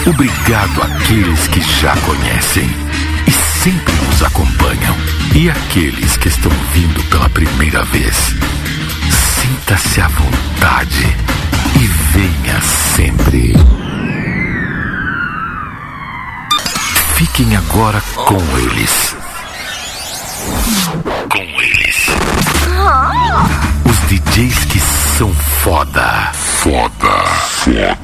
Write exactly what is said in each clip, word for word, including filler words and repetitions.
Obrigado àqueles que já conhecem e sempre nos acompanham. E aqueles que estão vindo pela primeira vez. Sinta-se à vontade e venha sempre. Fiquem agora com eles. Com eles. Os D Js que são foda. Foda. Foda.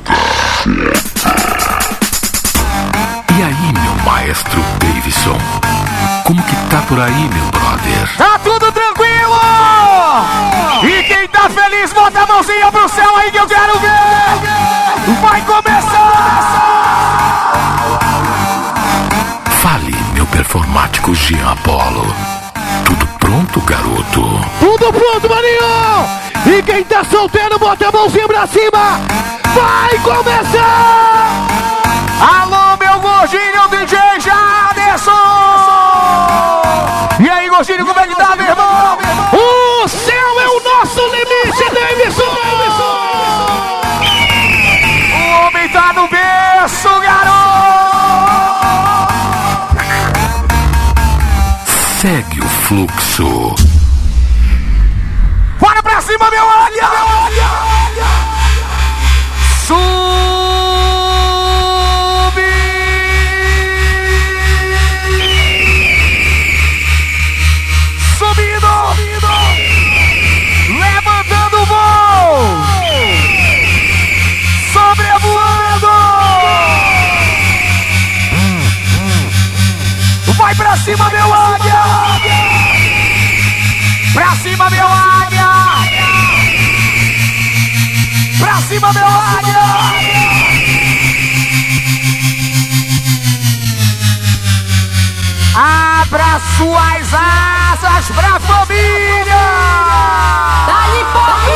E aí, meu maestro Davidson? Como que tá por aí, meu brother? Tá tudo tranquilo! E quem tá feliz, bota a mãozinha pro céu aí que eu quero ver! Vai começar! Fale, meu performático Jean Apollo. Tudo pronto, garoto? Tudo pronto, maninho! E quem tá solteiro, bota a mãozinha pra cima! Vai começar! Alô, meu gordinho D J Jaderson! E aí, gordinho, como é que tá, meu irmão? O céu é o nosso limite, Davidson! O homem tá no berço, garoto! Segue o fluxo. Bora pra cima, meu águia! Subi! Subindo! Levantando o voo! Sobrevoando! Vai pra cima, meu águia! Pra cima, meu águia! Pra cima, meu águia! Abra suas asas pra família! Dali, pop!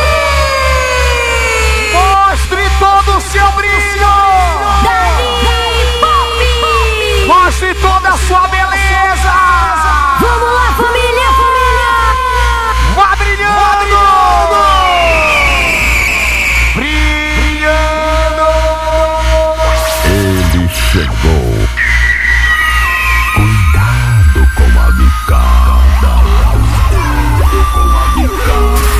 Mostre todo o seu brilho! Dali, pop! Mostre toda a sua beleza! Vamos lá, família, família! Vá brilhando! Brilhando! Ele chegou. Cuidado com a bicada. Cuidado com a bicada.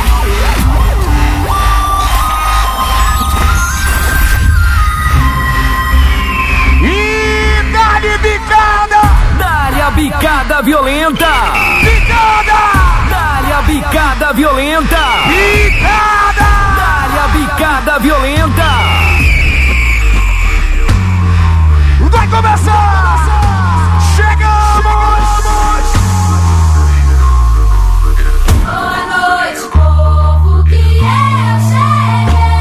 E dá-lhe bicada! Dá-lhe a bicada violenta! Bicada! Dá-lhe a bicada violenta! Bicada! Dá-lhe a bicada violenta! Vai começar! Chegamos! Boa noite, povo, que eu cheguei.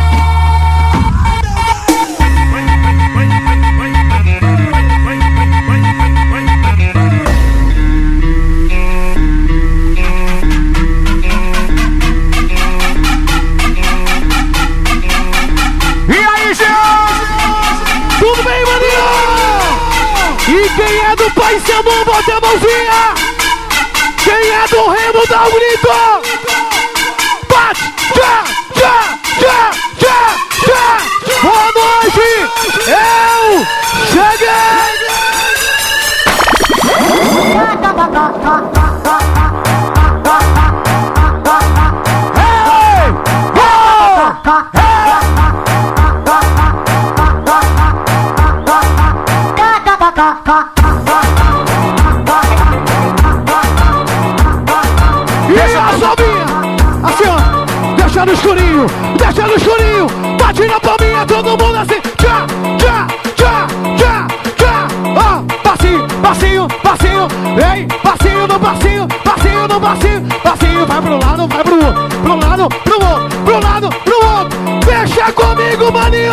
E aí, Jean? Tudo bem, maninho? E quem é do Pai Samão, bota a mãozinha! Quem é do Remo, dá um grito! Bate! Já! Já! Já! Já! Já! Boa noite! Eu cheguei! Hey! Oh! Deixa a sominha, assim ó, deixa no escurinho, deixa no escurinho, bate na palminha, todo mundo assim, tchá, tchá, tchá, tchá, tchá, ó, passinho, passinho, passinho, vem, passinho no passinho, passinho no passinho, passinho, vai pro lado, vai pro outro, pro lado, pro outro, pro lado, pro outro, deixa comigo, maninho!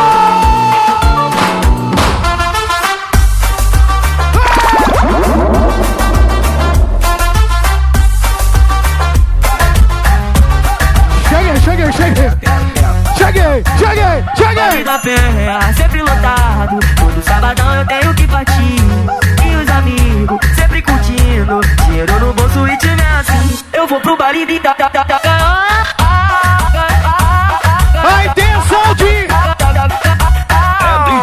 Cheguei, cheguei, cheguei, cheguei, cheguei! Da Penha, sempre lotado. Todo sabadão eu tenho que partir. E os amigos sempre curtindo. Dinheiro no bolso e time assim. Eu vou pro baile de da da da da. A intenção de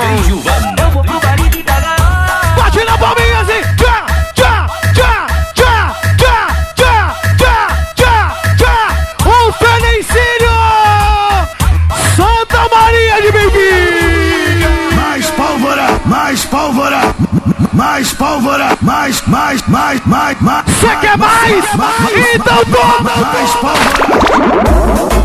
mais pólvora, mais, mais, mais, mais, mais. Você quer mais? Então toma! Mais pólvora.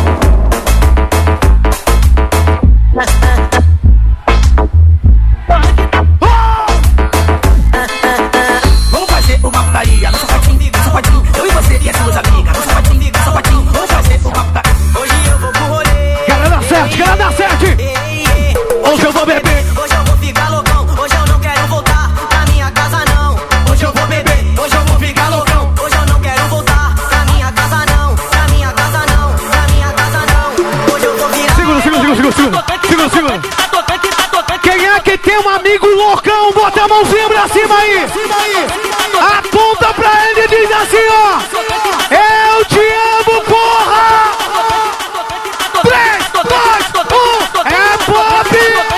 Vamos fazer uma putaria no sapatinho, no sapatinho. Eu e você e as suas amigas no sapatinho, no sapatinho. Vamos fazer uma putaria. Hoje eu vou pro rolê. Galera da sete, galera da sete. Hoje eu vou beber. Hoje eu vou ficar loucão. Hoje eu não quero voltar pra minha casa não. Hoje eu vou beber. Hoje eu vou ficar loucão. Hoje eu não quero voltar pra minha casa não. Pra minha casa não. Pra minha casa não. Hoje eu vou virar. Segura, segura, segura, segura. Segura, segura. Quem é que tem um amigo loucão? Bota a mãozinha pra cima aí. Aponta pra ele e diz assim, ó. Eu te amo, porra! três, dois, um, é pop!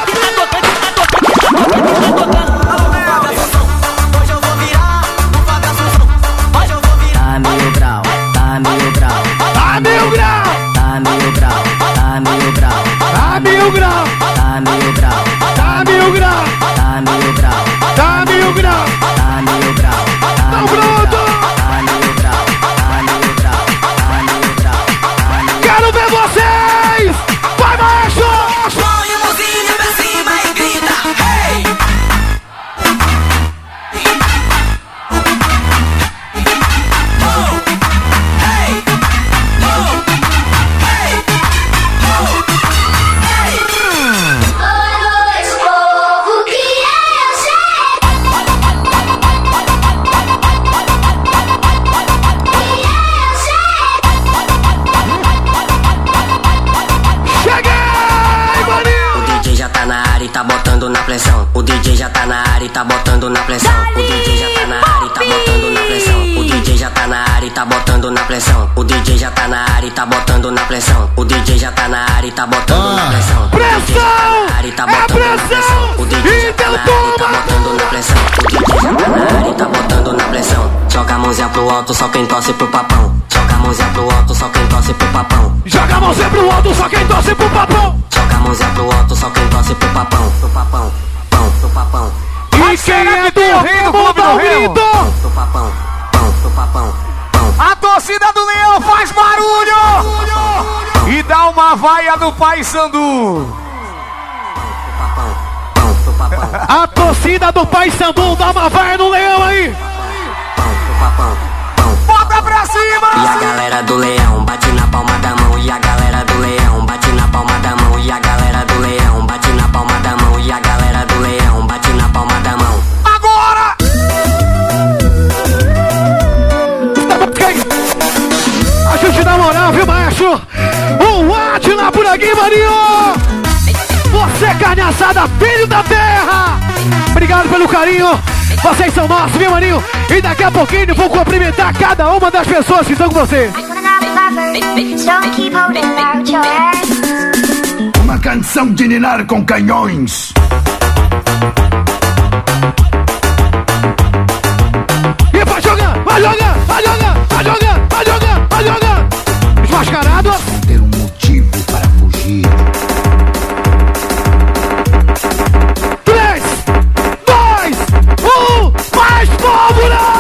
Hoje eu vou virar um bagaço. Hoje eu vou virar. Tá mil grau, tá mil grau, A mil grau, tá mil grau, tá mil grau, a mil grau, tá mil grau, a mil grau, tá mil grau, a mil grau. tá mil grau, tá Tá mil pronto? grau, tá mil grau, tá mil grau, tá mil grau, tá mil grau. Quero ver vocês! Vai, maestro! Põe a mãozinha pra cima e grita. Hey! Oh! Hey! Oh! Hey! Oh! Hey! Boa noite, povo, que eu Cheguei, maninho! O D J já tá na área e tá botando na pressão. O D J já tá na área e tá botando na pressão. O D J já tá na área e tá botando na pressão. O D J já tá na área e tá botando na pressão. O D J já tá na área e tá botando na pressão. O D J já tá na área e tá botando na pressão. Pressão! É pressão! O D J já tá Então na área e tá toma! botando na pressão. O D J já tá na área e tá botando na pressão. Joga a mãozinha pro alto, só quem torce pro papão. Joga a mãozinha pro alto, só quem torce pro papão. Joga a mãozinha pro alto, só quem torce pro papão! Joga a mãozinha pro alto, só quem torce pro papão. Pro papão, pão, pro papão. E quem é do Remo dá um grito! Pro papão, pão, pro papão, pão. A torcida do Leão faz barulho! E dá uma vaia do Paysandu. Pão, pro papão, A torcida do Paysandu dá uma vaia no leão aí! pão, pro papão, pão. Bota pra cima! E a galera do Leão bate na palma da mão. E a galera do Leão bate na palma da mão. E a galera do Leão bate na palma da mão. E a galera do Leão bate na palma da mão. Agora! A gente dá moral, viu, maestro? Um Atila por aqui, Marinho! Você, carne assada, filho da terra! Obrigado pelo carinho! Vocês são nossos, viu, Marinho? E daqui a pouquinho vou cumprimentar cada uma das pessoas que estão com vocês. Don't keep holding out your ass. Uma canção de ninar com canhões. E vai jogar, vai jogar, vai jogar, vai jogar, vai jogar, vai jogar! Desmascarados! Ter um motivo para fugir. três, dois, um, mais pólvora!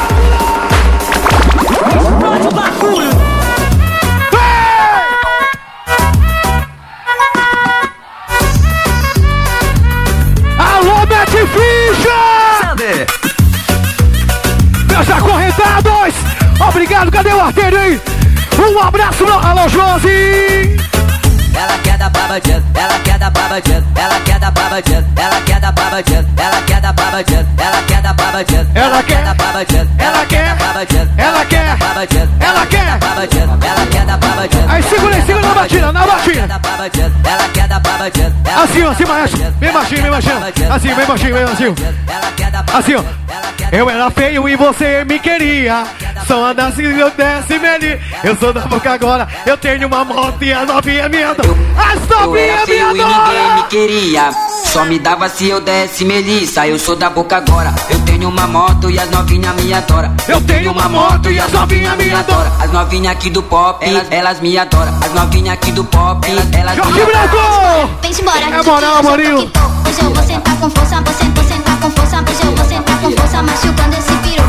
Alô, Mete Ficha! Meus acorrentados! Obrigado, cadê o arteiro aí? Um abraço, no... alô, Josi! Ela quer dar pra bandido, ela quer dar pra bandido, ela quer dar pra bandido, ela quer dar pra bandido, ela quer dar pra bandido, ela quer dar pra bandido, Ela quer, dar pra bandido, ela quer, pra bandido, ela quer, pra bandido, ela quer. pra bandido, ela quer dar pra bandido. Aí segura aí, segura na batida, na batida. Ela quer dar pra bandido, ela quer dar pra bandido. Assim, ó, assim, maestro. Bem baixinho, bem baixinho. Assim, bem baixinho, bem baixinho. Ela quer dar pra Assim, ó. Eu era feio e você me queria. Só andasse e eu desce melhor. Eu sou da boca agora. Eu tenho uma moto e a novinha é minha dona. As Eu novinhas era é minha feio e ninguém me dona. queria. Só me dava se eu desse melissa. Eu sou da boca agora. Eu tenho uma moto e as novinha me adora. Eu tenho uma moto e as novinha me adora. As novinha aqui do pop, elas, elas me adoram. As novinha aqui do pop, elas, elas Jorge me adoram. Branco! Vem-se embora. É moral, Marinho. Hoje eu vou sentar com força, vou sentar, vou sentar com força. Hoje eu vou sentar com força, machucando esse piru.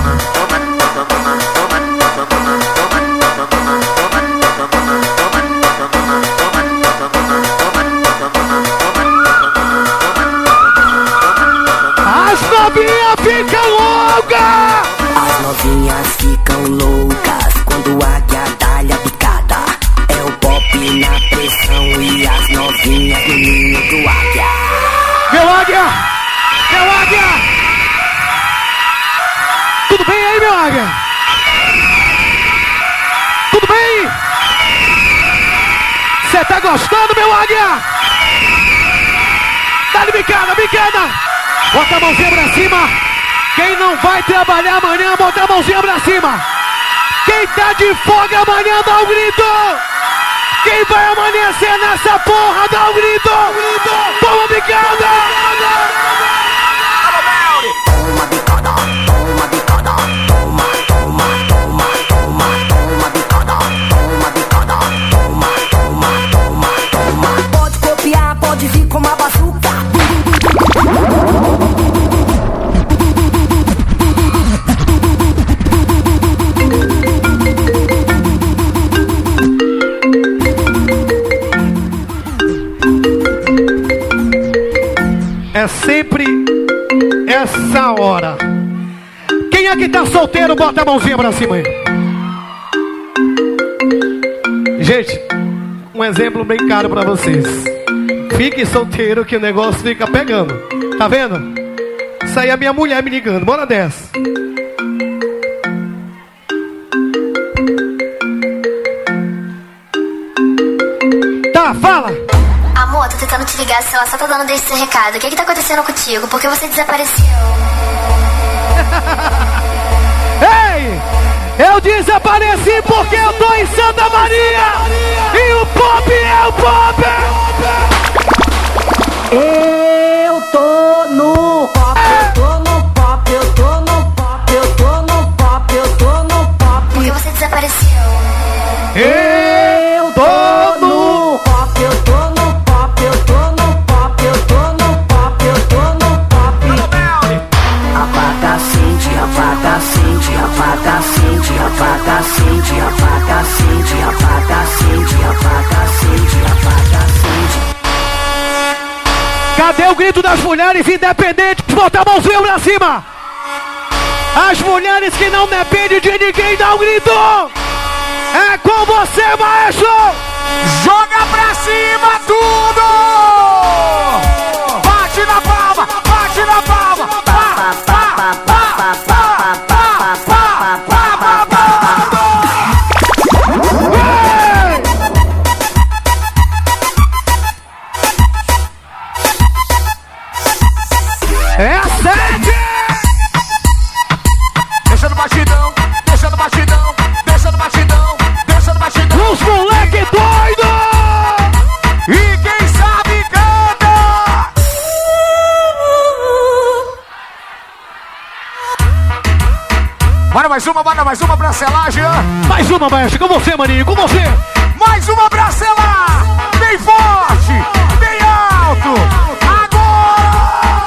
As novinhas ficam loucas! As novinhas ficam loucas quando a águia dá-lhe a picada. É o pop na pressão e as novinhas no ninho do águia. Meu águia! Meu águia! Tudo bem aí, meu águia? Tudo bem? Você tá gostando, meu águia? Dá-lhe bicada, bicada! Bota a mãozinha pra cima! Quem não vai trabalhar amanhã, bota a mãozinha pra cima! Quem tá de folga amanhã, dá um grito! Quem vai amanhecer nessa porra, dá um grito! Toma bicada! Toma bicada, toma bicada, toma, toma, toma, toma, toma bicada, toma bicada, toma, toma, toma, toma. Pode copiar, pode vir com uma bazuca. É sempre essa hora. Quem é que tá solteiro, bota a mãozinha pra cima aí. Gente, um exemplo bem caro pra vocês. Fique solteiro que o negócio fica pegando. Tá vendo? Isso aí é a minha mulher me ligando. Bora dessa. Tá, fala. Amor, tô tentando te ligar, só, só tô dando desse recado. O que que tá acontecendo contigo? Por que você desapareceu? Ei! Eu desapareci porque eu tô em Santa Maria! E o pop é o pop! Eu tô no pop, eu tô no pop, eu tô no pop, eu tô no pop, eu tô no pop. Por que você desapareceu? Eu tô no... pop, eu tô no pop, eu tô no pop, eu tô no pop, eu tô no pop. Apaga, acende, apaga, acende, apaga, acende, apaga, acende, apaga, acende, apaga, acende, apaga, acende, apaga, acende. Cadê o grito das mulheres independentes? Bota a mãozinha pra cima! As mulheres que não dependem de ninguém, dá um grito! É com você, maestro! Joga pra cima tudo! Bate na palma, bate na palma! Pá, pá, pá, pá, pá, pá, pá, pá, pá, pá. É sete! Deixa no batidão, deixa no batidão, deixa no batidão, deixa no batidão. Os moleque doido! E quem sabe canta! Bora mais uma, bora mais uma pra selar, Jean. Mais uma, maestro, com você, maninho, com você! Mais uma pra selar! Bem forte, bem alto! Agora!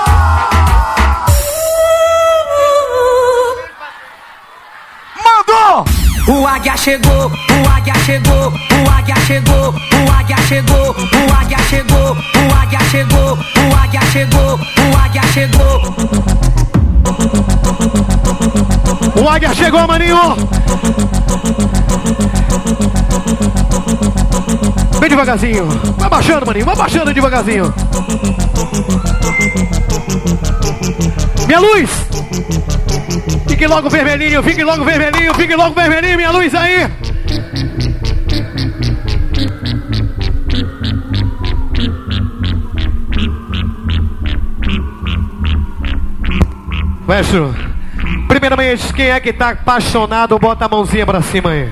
Mandou! O águia chegou, o águia chegou, o águia chegou, o águia chegou, o águia chegou, o águia chegou, o águia chegou, o águia chegou. O águia chegou, maninho! Bem devagarzinho. Vai baixando, maninho, vai baixando devagarzinho. Minha luz! Fique logo vermelhinho, fique logo vermelhinho, fique logo vermelhinho, minha luz aí! Maestro, primeiramente, quem é que tá apaixonado, bota a mãozinha pra cima aí.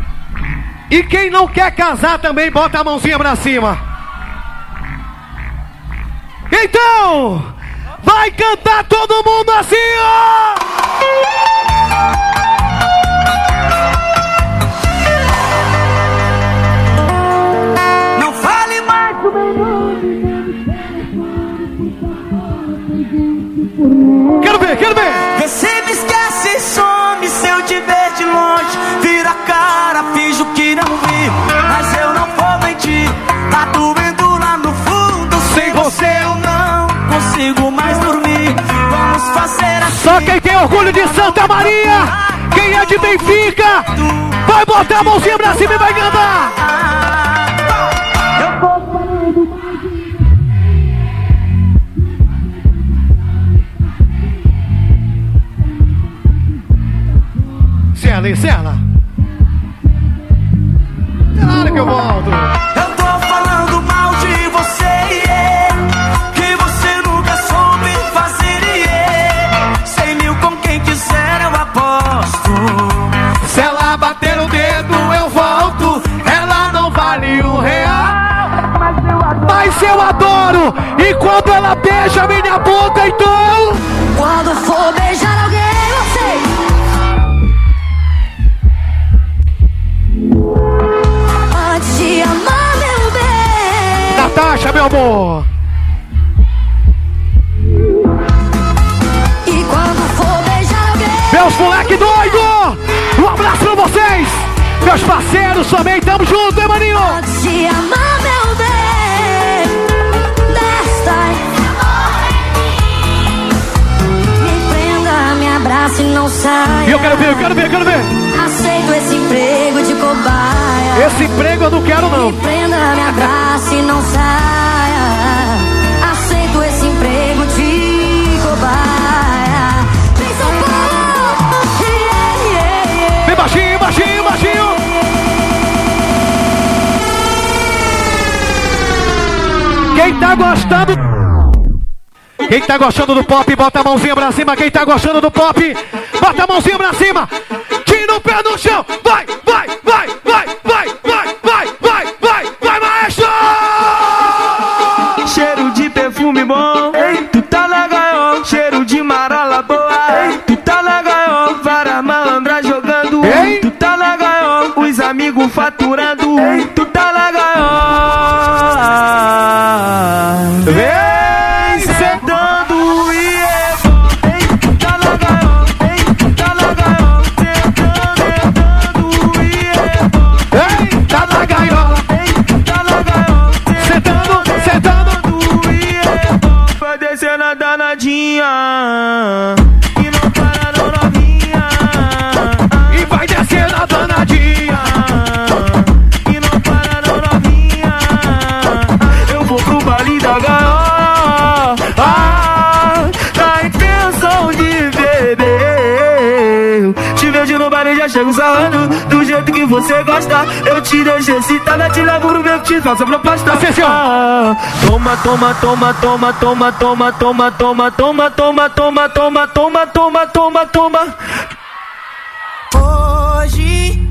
E quem não quer casar também, bota a mãozinha pra cima. Então, vai cantar todo mundo assim, ó! Não fale mais do Quero ver, quero ver! Você me esquece e some se eu te ver de longe. Vira a cara, finjo que não vi, mas eu não vou mentir. Tá doendo lá no fundo, sem você eu não consigo mais dormir. Vamos fazer assim. Só quem tem orgulho de Santa Maria, quem é de Benfica, vai botar a mãozinha pra cima e vai cantar! Eu vou Encerra, encerra! É na hora que eu volto! Eu tô falando mal de você, yeah, que você nunca soube fazer, yeah. Cem mil com quem quiser eu aposto. Se ela bater no dedo eu volto, ela não vale um real. Mas eu adoro, e quando ela beija minha boca, então... Quando for beijar alguém, você... Antes de amar, meu bem. Natasha, meu amor. E quando for beijar alguém, Meus moleque doido! Um abraço pra vocês! Meus parceiros também, tamo junto, hein, maninho? antes de amar, meu bem. Desta me prenda, me abraça e não saia. Eu quero ver, eu quero ver, eu quero ver! Aceito esse emprego de cobaia. Esse emprego eu não quero, não! Me prenda, me abraça e não saia. Aceito esse emprego de cobaia. Vem São Paulo, yeah, yeah, yeah. Vem baixinho, baixinho, baixinho! Quem tá gostando... Quem tá gostando do pop, bota a mãozinha pra cima. Quem tá gostando do pop, bota a mãozinha pra cima. Tira o pé no chão. Vai, vai, vai, vai, vai, vai, vai, vai, vai, vai, maestro! Cheiro de perfume bom, ei, tu tá na gaiola. Cheiro de marola boa, ei, tu tá na gaiola. Vara malandra jogando, Ei. tu tá na gaiola. Os amigos faturando, ei, tu tá na gaiola. Vem, Sentando e é bom, ei, tu tá na gaiola, ei, tu tá na gaiola. Sentando e é bom, ei, tá na gaiola. ei, tu tá na gaiola. Sentando, sentando. E é bom, vai descer na danadinha e não para não novinha. E vai descer na danadinha. E não para não novinha. Eu vou pro baile da gaiola, ah, na intenção de beber. Te vejo no baile, já chego sarrando do jeito que você gosta. Eu te deixo excitada, te levo no meu, te faço a proposta. Assim, ó. Ah, toma, toma, toma, toma, toma, toma, toma, toma, toma, toma, toma, toma, toma, toma, toma, toma. Hoje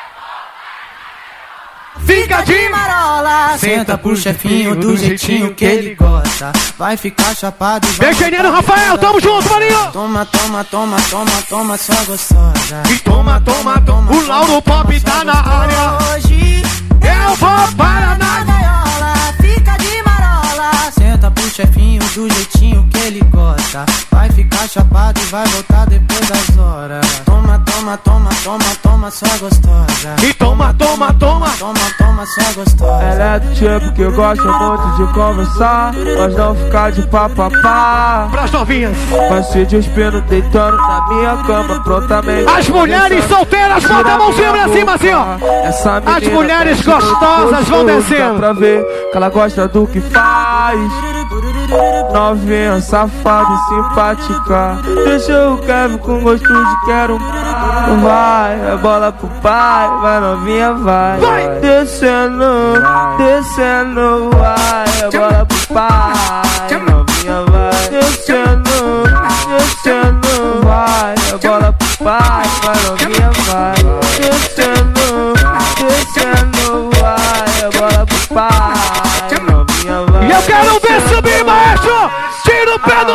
Fica de marola. Senta pro chefinho do jeitinho que ele gosta. Vai ficar chapado e vai. Engenheiro Rafael, tamo junto, maninho. Toma, toma, toma, toma, toma, sua gostosa. E toma, toma, toma. O Lauro Pop tá na área. Hoje Eu vou para na na... gaiola, fica de marola. Senta pro chefinho do jeitinho que ele gosta. Vai ficar chapado e vai voltar depois das horas. Toma, toma, toma, toma, toma, sua gostosa. E toma, toma, toma. Toma, toma, sua gostosa. Ela é do tipo que gosta muito de conversar, mas não ficar de papapá. Pras novinhas. Vai se despindo deitando na minha cama prontamente. As mulheres solteiras, bota a mãozinha pra cima assim, ó. Essa menina As mulheres tem jeito gostosas vão gostoso, descendo. dá pra ver que ela gosta do que faz. Novinha, safada e simpática. Deixou o Kevin com gosto de quero. Vai, é bola pro pai. Vai, novinha, vai. Vai. Descendo, descendo. Vai, é bola pro pai. Novinha, vai. Descendo, descendo. Vai, é bola pro pai. Vai, novinha, vai. Descendo, descendo. Vai, é bola pro pai. Novinha, vai. E eu quero ver subir, maestro!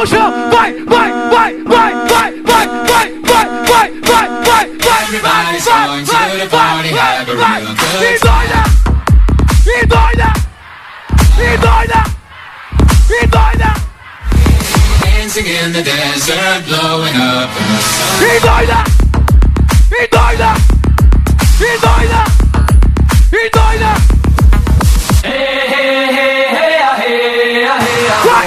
no chão, vai, vai, vai, vai, vai, vai, vai, vai, vai, vai, vai, vai, Everybody's going to the party, have a real good e doida, e doida, e doida, e doida, dancing in the desert, blowing up in the sun. e doida, e doida, e doida, e doida. Hey, hey, hey, hey, hey, hey, Vai!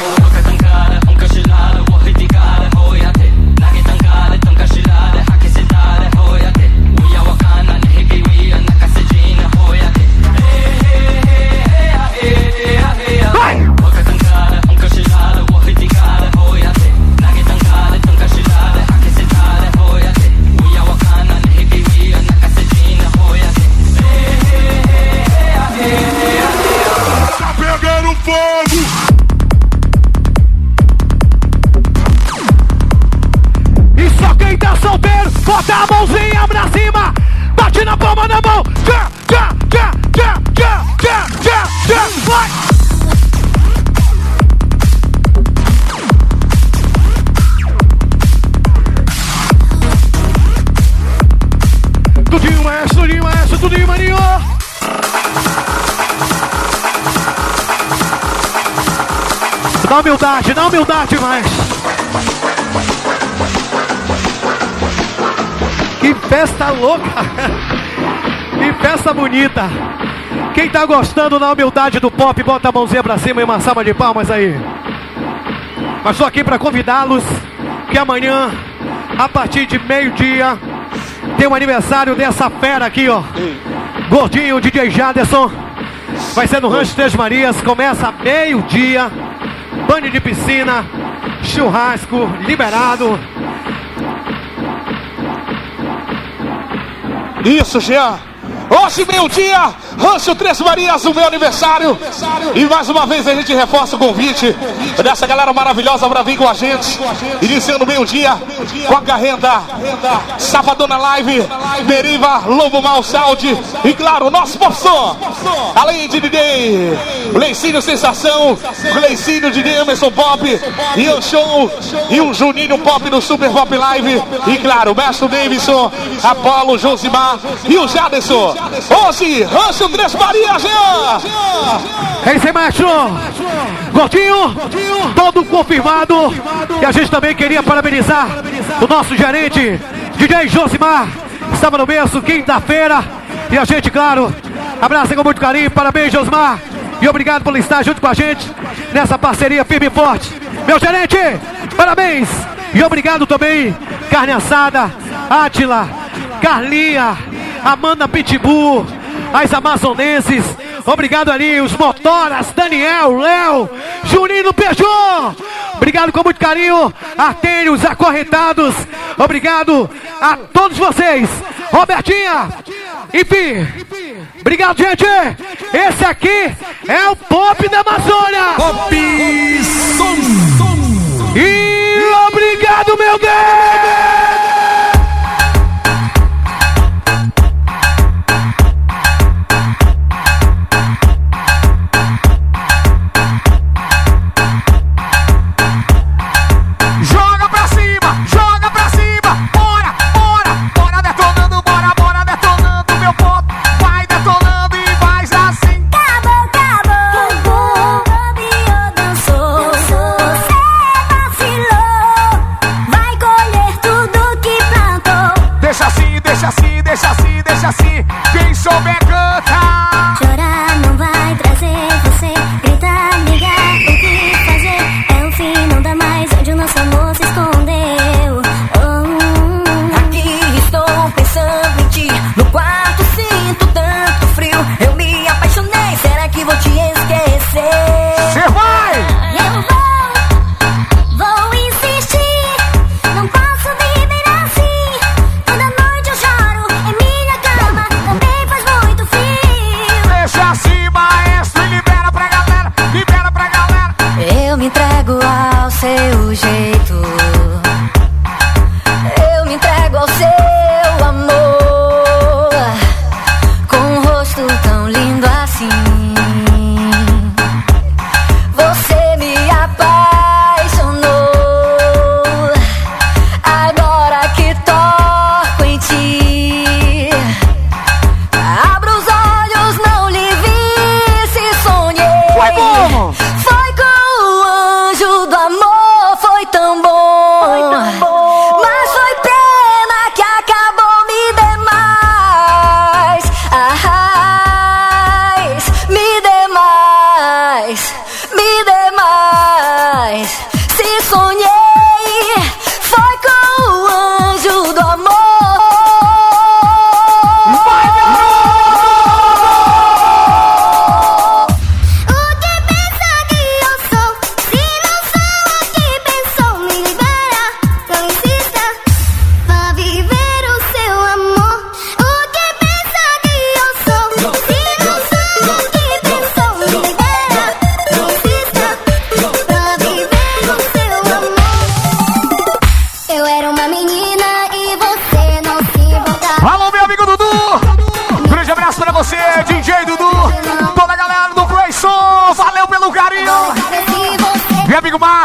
E só quem tá solteiro, bota a mãozinha pra cima, bate na palma da mão, tchá, tchá, tchá, tchá, tchá, tchá, tchá, tchá, vai! Tudinho, maestro, tudinho, maestro, tudinho, maninho! Dá humildade, dá humildade, mais. Que festa louca. Que festa bonita. Quem tá gostando da humildade do pop, bota a mãozinha pra cima e uma salva de palmas aí. Mas tô aqui pra convidá-los que amanhã, a partir de meio-dia, tem o um aniversário dessa fera aqui, ó. Gordinho, D J Jaderson. Vai ser no Rancho Três Marias, começa meio-dia. Banho de piscina, churrasco, liberado. Isso, Jean. Hoje, meio-dia, Rancho Três Marias, o meu aniversário. E mais uma vez a gente reforça o convite dessa galera maravilhosa pra vir com a gente. Iniciando meio-dia com a Garrenda, Safadona Live, Deriva, Lobo Mal Saúde. E claro, o nosso professor, além de D J Leicinho Sensação, Leicinho D J Emerson Pop, e o show, e o Juninho Pop no Super Pop Live. E claro, o Mestre Davidson, Apolo, Josimar e o Jaderson. Hoje, Rancho Três Marias, Jean! É isso aí, maestro! Gordinho, todo confirmado. E a gente também queria parabenizar o nosso gerente, D J Josimar, que estava no berço, quinta-feira. E a gente, claro, abraça com muito carinho, parabéns, Josimar. E obrigado por estar junto com a gente nessa parceria firme e forte. Meu gerente, parabéns! E obrigado também, Carne Assada, Átila, Carlinha, Amanda Pitbull, as amazonenses. Obrigado ali, os motoras, Daniel, Léo, Juninho Peugeot. Obrigado com muito carinho, Artênios, Acorrentados. Obrigado a todos vocês. Robertinha, enfim. Obrigado, gente. Esse aqui é o Pop da Amazônia. Pop Som. E obrigado, meu Deus. Deixa assim, deixa assim, deixa assim. Quem souber canta. Chorar não vai trazer você. Gritar, ligar, o que fazer? É o fim, não dá mais onde o nosso amor se escondeu. Oh. Aqui estou pensando em ti. No quarto sinto tanto frio. Eu me apaixonei, será que vou te esquecer? Cê vai! Eu vou, vou insistir. Não posso viver assim. Toda noite eu choro em minha cama. Também faz muito frio. Deixa assim, maestro, e libera pra galera. Libera pra galera. Eu me entrego ao seu jeito. Eu me entrego ao seu amor. Com um rosto tão lindo assim. Você me apaixonou.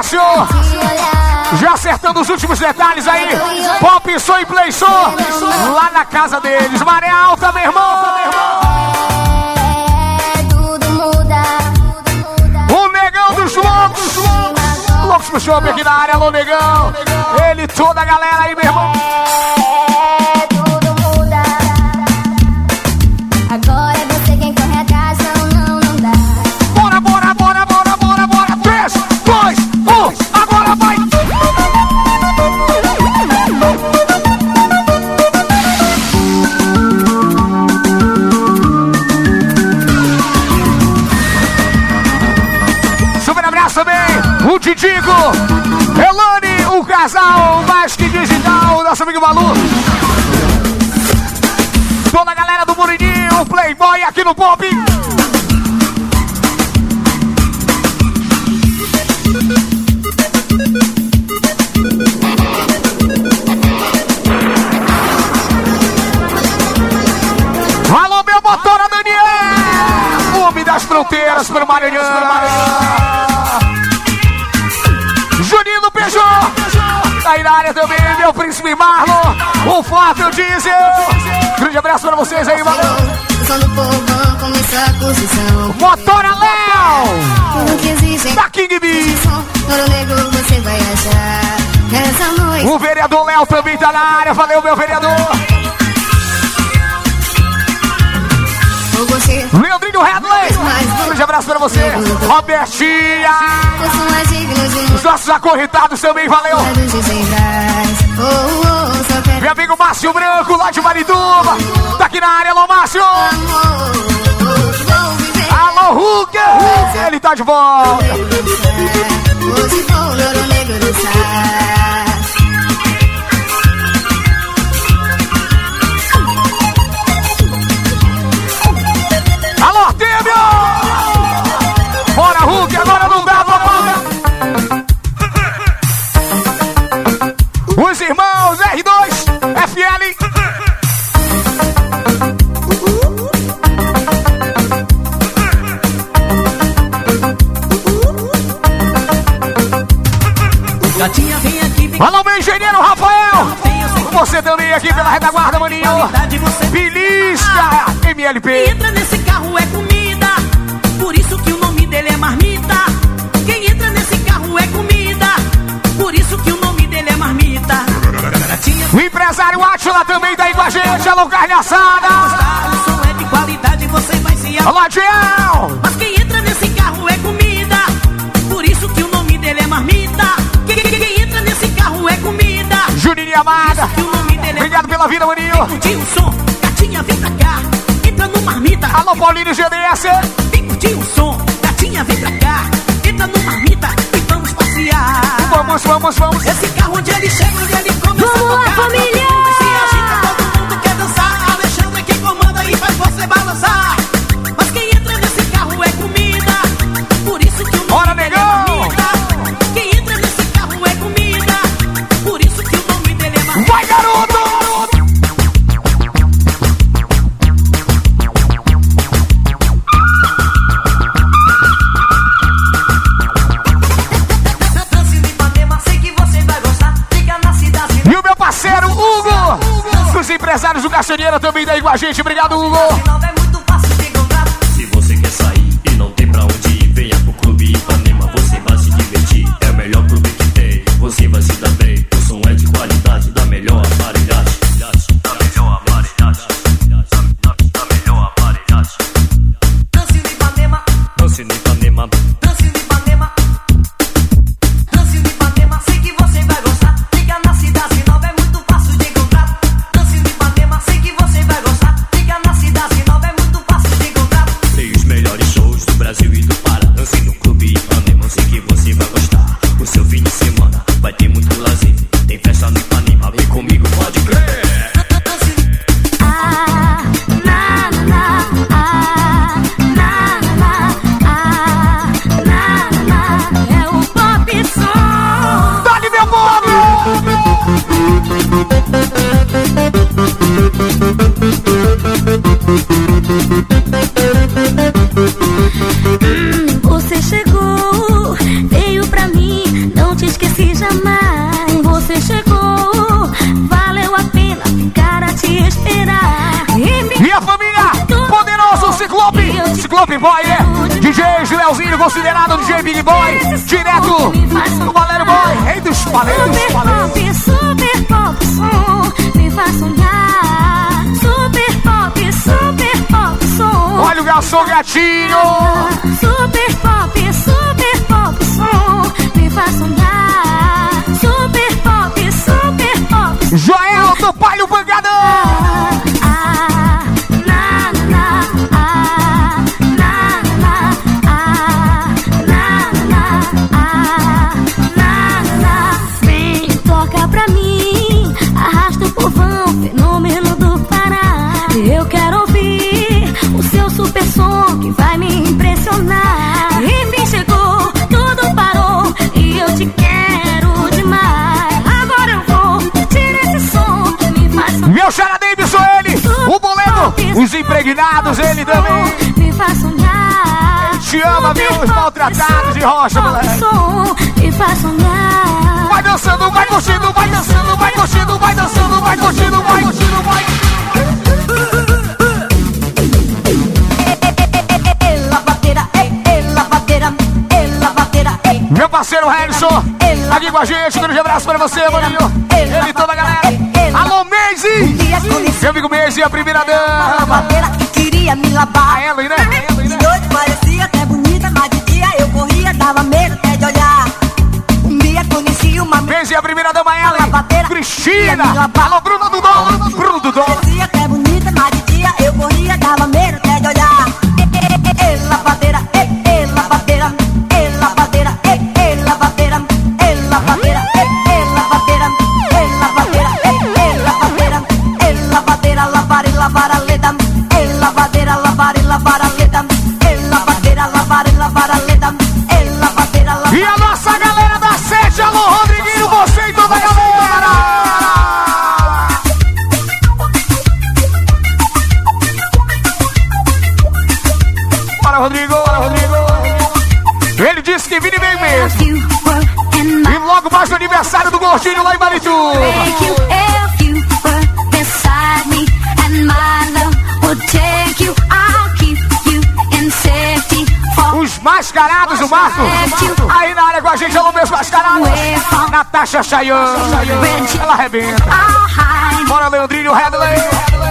Márcio. Já acertando os últimos detalhes aí. Pop Som e Play Som. Lá na casa deles. Maré Alta, meu irmão. O Negão dos Loucos. Loucos pro shopping aqui na área. Alô, Negão. Ele e toda a galera aí, meu irmão. Agora é você quem corre atrás, não, não, não dá. Bora, bora, bora, bora, bora, bora. três, dois, um, agora vai. Super abraço também, o Tidigo, Elane, o casal mais que digital, nosso amigo Malu. Toda a galera do Murininho, o Playboy aqui no Pop. Alô, meu motora Daniel! Homem das fronteiras pro Maranhão. Juninho do Peugeot. Tá aí na área também, meu príncipe Marlon. O Flávio Diesel. Grande abraço pra vocês aí, valeu. Só no povão começar a construção. Motora Léo. Tudo que existe da King Bee. Ouro Negro você vai achar. Essa noite. O vereador Léo também tá na área. Valeu, meu vereador. Leandrinho Redley. Grande abraço pra você. Robertinha. Os nossos acorrentados também, valeu. Meu amigo Márcio Branco, lá de Marituba. Tá aqui na área, alô Márcio. Alô Hulk. Ele tá de volta. Hoje vou Ouro Negro dançar. Alô Artemio. Bora Hulk, agora não dá, papai. Os irmãos R dois, F L. Gatinha, vem aqui, vem. Alô, meu engenheiro Rafael. Você também aqui pela retaguarda, maninho. Belisca, M L P. Entra nesse carro é comida, por isso que o nome dele é Marmita. Quem entra nesse carro é comida, por isso que o nome dele é Marmita. O empresário Átila também tá aí com a gente. Alô, carne assada. O som é de qualidade, você vai se amar. Alô, Adiel. Mas quem entra nesse carro é comida, por isso que o nome dele é Marmita. Quem, quem, quem entra nesse carro é comida. Juninho Amada. Obrigado pela vida, maninho. Vem curtir o som, gatinha, vem pra cá. Entra no Marmita. Alô, Paulinho G D S. Vem curtir o som, gatinha, vem pra cá. Entra no Marmita e vamos passear. Vamos, vamos, vamos. Esse carro onde ele chega, onde ele começa vamos a tocar. Lá, família! Todo mundo se agita, todo mundo quer dançar. Alexandre que comanda e faz você balançar. Mas quem entra nesse carro é comida, por isso que o nome Bora, dele negão! é Marmita. Quem entra nesse carro é comida, por isso que o nome dele é Marmita. Vai, garoto! E o meu parceiro Hugo, dos empresários do Castanheira também daí com a gente. Obrigado, Hugo. Se você quer sair e não tem pra onde ir, venha pro Clube Ipanema, você vai se divertir. É o melhor clube que tem, você vai se dar bem. O som é de qualidade, da melhor aparelhagem. Da melhor aparelhagem. Da melhor aparelhagem. Dance no Ipanema, Dance no Ipanema, dance no Ipanema. Dance no Ipanema, sei que você vai gostar. Fica na cidade nova, é muito fácil de encontrar. Dance no Ipanema, sei que você vai gostar. Fica na cidade nova. Club Boy, né? D J Leozinho, considerado D J Big Boy, direto do Valério Boy, rei dos paleiros. Super pop, super pop som, me faz sonhar. Super pop, super pop som. Olha o garçom gatinho. Super pop, super pop som, me faz sonhar. Super pop, super pop. Joel do Palio Pancadão. Ah, na, na, ah, na, na, ah, na, na, ah, na, na. Vem, toca pra mim, arrasta o povão, fenômeno do Pará. Eu quero ouvir o seu super som que vai me impressionar. Enfim chegou, tudo parou e eu te quero demais. Agora eu vou curtir esse som que me faz sonhar. Meu xará Davidson, ele, o boleiro, os impregnados, ele também. Me faz sonhar. Te ama, viu? Os maltratados de rocha, moleque. Me faz sonhar. Vai dançando, vai curtindo, vai dançando, vai curtindo, vai dançando, vai curtindo, vai curtindo, vai. Meu parceiro Harrison, aqui com a gente, um grande abraço pra você, maninho. Ele e toda a galera. Alô, Meise! Meu amigo Meise, a primeira dama. Que queria me lavar. A Ellen, né? A Ellen, né? De noite parecia até bonita, mas de dia eu corria, dava medo até de olhar. Um dia conheci uma Meise, a primeira dama, Ellen. Cristina! Alô, Bruno Dudon! Bruno Dudon! parecia até bonita, mas de dia eu corria, dava medo até de olhar. Ei, lavadeira, ei, ei, lavadeira, ei, lavadeira, ei, ei, lavadeira, ei, lavadeira, ei, ei, lavadeira, ei, lavadeira, ei, ei, lavadeira, ei, lavadeira, lavar e lavar a leda, ei, lavadeira, lavar e lavar a leda, ei, lavadeira, lavar e lavar a leda, ei, lavadeira, lavar. E a nossa galera da sete, alô, Rodriguinho, você e toda a galera! Bora, Rodrigo, bora, Rodrigo! Ele disse que vini bem mesmo. E logo mais no aniversário do Gordinho lá em Marituba. Os mascarados do Marco. Aí na área com a gente, alô, meus mascarados. Natasha Chayane. Ela arrebenta. Bora, Leandrinho Headley.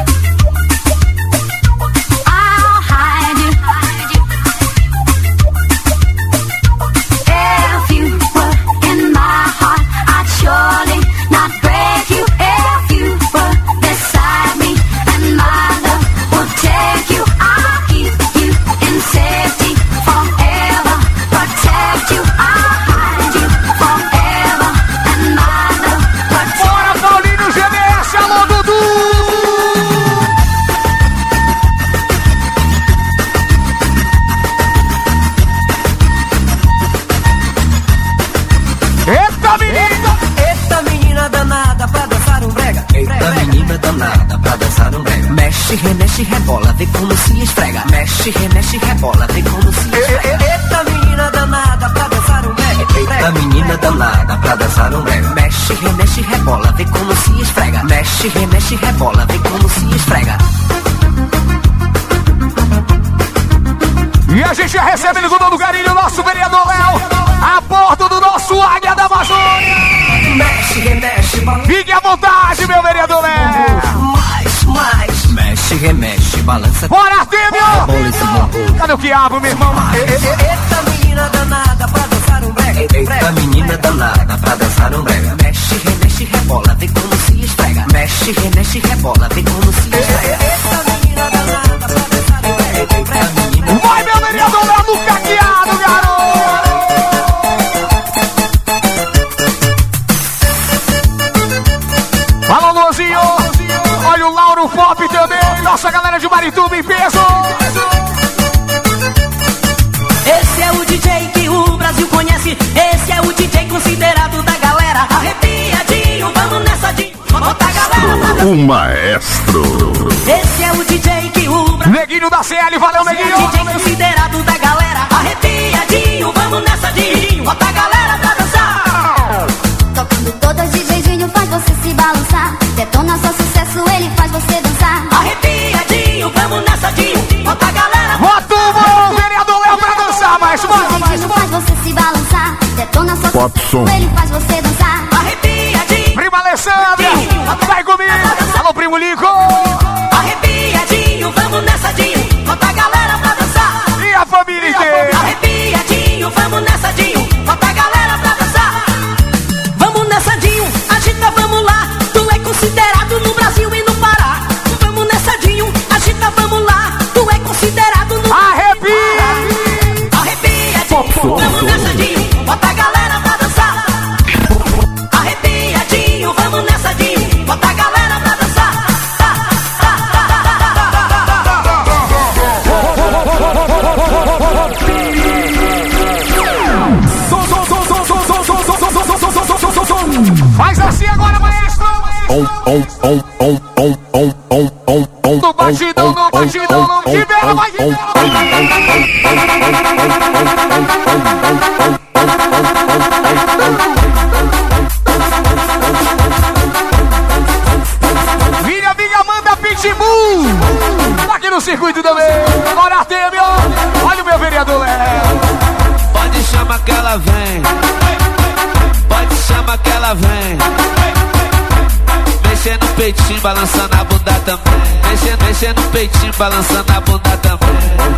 Surely not break you if you were beside me, and my love will take you. I'll keep you in safety forever, protect you. I'll hide you forever, and my love protect you. Bora, Paulinho G B S, alô, Dudu! Eita, menina! Eita menina danada pra dançar um brega. Eita menina danada pra dançar um brega. Mexe, remexe, rebola, vê como se esfrega. Mexe, remexe, rebola, vê como se esfrega. Eita menina danada pra dançar um brega. Eita menina danada pra dançar um brega. Mexe, remexe, rebola, vê como se esfrega. Mexe, remexe, rebola, vê como se esfrega. E a gente já recebe com todo carinho o nosso vereador Léo, a bordo do nosso Águia da Amazônia. Mexe, remexe, balança. Fique à vontade, meu vereador Léo. Mais, mais. Mexe, remexe, balança. Bora, Artemio! Bola esse bumbum. Cadê o quiabo, meu irmão? Eita menina danada pra dançar um brega. Eita menina danada pra dançar um brega. Mexe, remexe, rebola, vê como se esfrega. Mexe, remexe, rebola, vê como se esfrega. Eita menina danada pra dançar um brega. Eita menina. Vai, meu vereador Léo, no caqueado, garoto! Alô, Luzinho! Olha o Lauro Pop também, nossa galera de Marituba em peso! Esse é o D J que o Brasil conhece. Esse é o D J considerado da galera. Arrepiadinho, vamos nessa de bota a galera pra dançar. O maestro. Esse é o D J que o Brasil. Neguinho da C L, valeu, Esse é Neguinho! o D J considerado da galera. Arrepiadinho, vamos nessa de bota a galera pra dançar. Tocando todas, DJzinho faz você se balançar. Detona só sucesso, ele faz você dançar. Arrepiadinho, vamos nessa de bota a galera. Bota o Popson. Ele faz você dançar. Arrepiadinho. Prima Alessandra, vai comigo. Alô, primo Lico. Arrepiadinho, vamos nessa, Dinho. Bota a galera pra dançar. E a família inteira. Arrepiadinho, vamos nessa, Dinho. Bota a galera pra dançar. Vamos nessa, Dinho. Agita, vamos lá. Tu é considerado no Brasil e no Pará. Vamos nessa, Dinho. Agita, vamos lá. Tu é considerado no Arrepia. Arrepiadinho, vamos nessa, Dinho. Bota a galera pra dançar. Arrepiadinho, vamos nessa, Dinho. Bota a galera pra dançar. Faz assim agora, maestro. On, on, on, on, on, on, on, on, on. No batidão, no batidão, não libera, vai Minha amiga Amanda Pitbull. Tá aqui no circuito também. Bora, Artemio. Olha o meu vereador Léo. Pode chamar que ela vem. Pode chamar que ela vem. Mexendo no peitinho, balançando a bunda também. Mexendo, mexendo no peitinho, balançando a bunda também.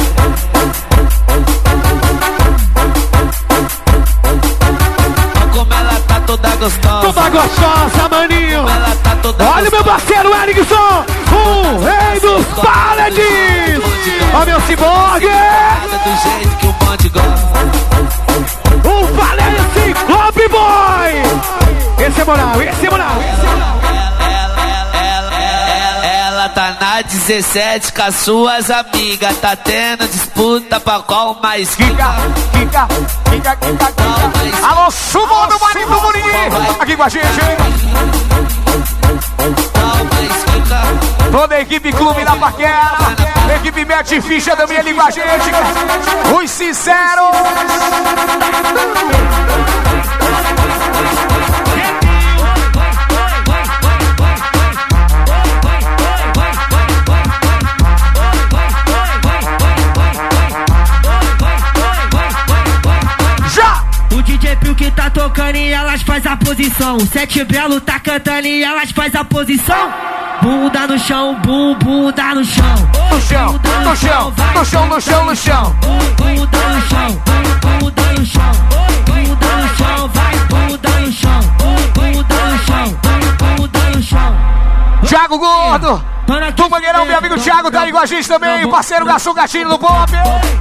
Olha como ela tá toda gostosa. Toda gostosa, maninho. Ela tá toda Olha o meu gostosa. parceiro Erickson, o rei dos paladins. Olha meu ciborgue. Do jeito que o bonde gosta. O Valente Club Boy. Esse é moral, esse é moral, esse é moral. Ela tá na dezessete com as suas amigas. Tá tendo disputa pra qual mais Kika, Kika, Kika, Kika, Kika. Alô, Sumo do Marinho do Muriri. Aqui com a gente. Toda a equipe Clube da Paquera. Equipe Mete Ficha também ali com a gente. Os sinceros. O D J Pio que tá tocando e elas faz a posição. O Sete Belo tá cantando e elas faz a posição. Bunda no chão, bum, bunda no chão. No chão, no chão, no chão, no chão, no chão. Bunda no chão, bunda no chão. Bunda no chão, vai, bunda no chão. Bunda no chão, bunda no chão. Thiago Gordo. Do Mangueirão, meu amigo Thiago tá aí com a gente também. Parceiro Garçom Gatinho do Pop.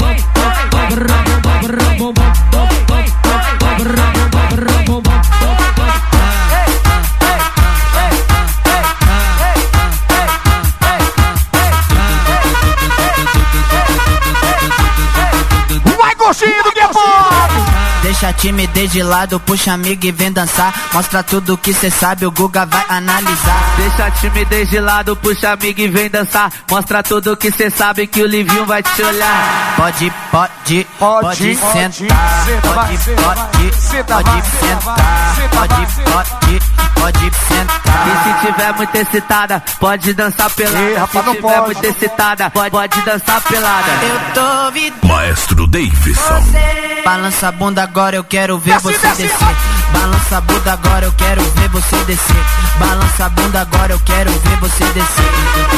Vai curtindo que é pop! Deixa a timidez de lado, puxa amigo e vem dançar. Mostra tudo que cê sabe, o Guga vai analisar. Deixa a timidez de lado, puxa amigo e vem dançar. Mostra tudo que cê sabe que o Livinho vai te olhar. Pode, pode, pode, pode sentar. Pode, pode, pode sentar. Pode, pode, pode sentar. E se tiver muito excitada, pode dançar pelada. Ei, rapaz, não se tiver pode. muito excitada, pode, pode dançar pelada. Eu tô ouvindo Maestro Davidson. balança a bunda agora, eu quero ver Desce, você desce. descer. Balança a bunda agora, eu quero ver você descer. Balança a bunda agora, eu quero ver você descer.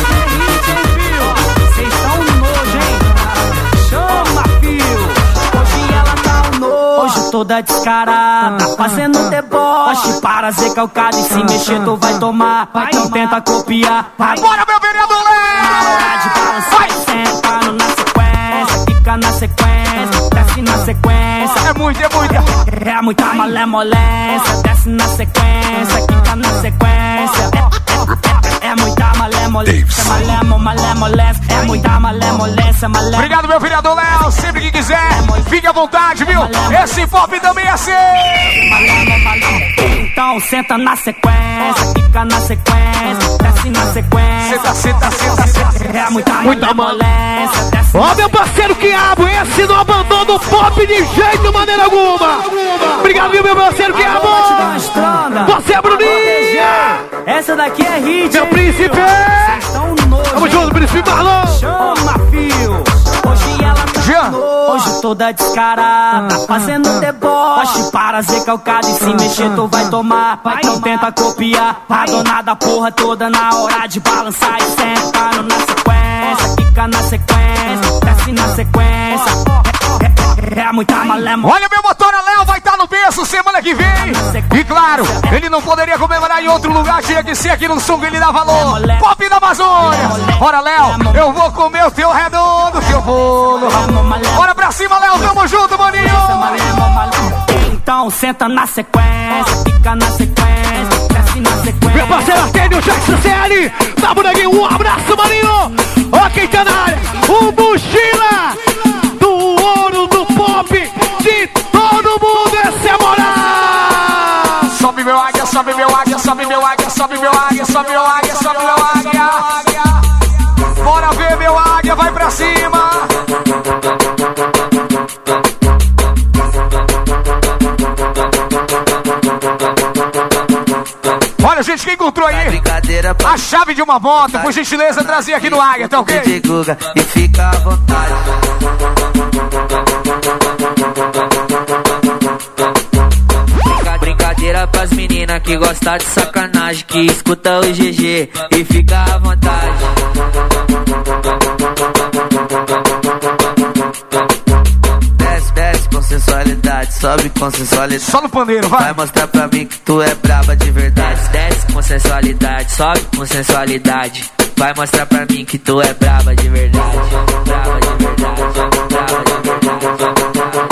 Vocês são um nojo, hein? Chama, fio. Hoje ela tá um nojo. Hoje toda descarada, fazendo deboche. Para ser calcada e se mexer tu vai tomar. Não tenta copiar. Vai Bora, meu vereador parar de Léo! balançar e senta na sequência. Fica na sequência, desce na sequência. É muito, é muito. É muita malemolência, desce na sequência, quica na sequência. É, é, é, é muita malemolência, malemo, malemolência. É muita malemolência, malemolência. Obrigado, meu vereador Léo. Sempre que quiser, fique à vontade, viu? Esse pop também é assim. Então senta na sequência, quica na sequência, desce na sequência. Senta, senta, senta, senta. É muita Muita malemolência, desce Ó, meu parceiro Quiabo, esse não abandona o pop de jeito, maneira alguma. Obrigado, viu, meu parceiro Quiabo. Você é Bruninha. Essa daqui é hit, Meu hein, príncipe. Vocês estão nojo, Tamo hein? junto, príncipe Marlon. Chama, fio. Hoje ela tá Jean. nojo. Hoje toda descarada, fazendo deboche para ser calcado e se mexer tu vai tomar. Não tenta copiar a dona da porra toda na hora de balançar e sentando na sequência, fica na sequência, desce na sequência. É, é, é muita malema. Olha, meu motor Léo vai estar no berço semana que vem. E claro, ele não poderia comemorar em outro lugar, tinha que ser aqui no sul que ele dá valor. Pop da Amazônia. Bora, Léo, eu vou comer o teu redondo, teu bolo. Bora pra cima, Léo, tamo junto, maninho. Então senta na sequência, fica na sequência, desce na sequência. Meu parceiro Artênio Jackson C L, tá boneguinho, um abraço, maninho. Ó quem tá na área, o mochila do ouro do pop de todo mundo, esse é moral. Sobe meu águia, sobe meu águia, sobe meu águia, sobe meu águia, sobe meu águia, sobe meu águia. Bora ver meu águia, vai pra cima. Olha, gente, quem encontrou aí a chave de uma moto, por gentileza, trazer aqui no águia, tá ok? E fica à vontade. Brincadeira pras meninas que gostam de sacanagem, que escuta o G G e fica à vontade. Desce, desce com sensualidade, sobe com sensualidade. Só no pandeiro, vai. Vai mostrar pra mim que tu é braba de verdade. Desce com sensualidade, sobe com sensualidade. Vai mostrar pra mim que tu é braba de verdade. Braba de verdade, braba de verdade.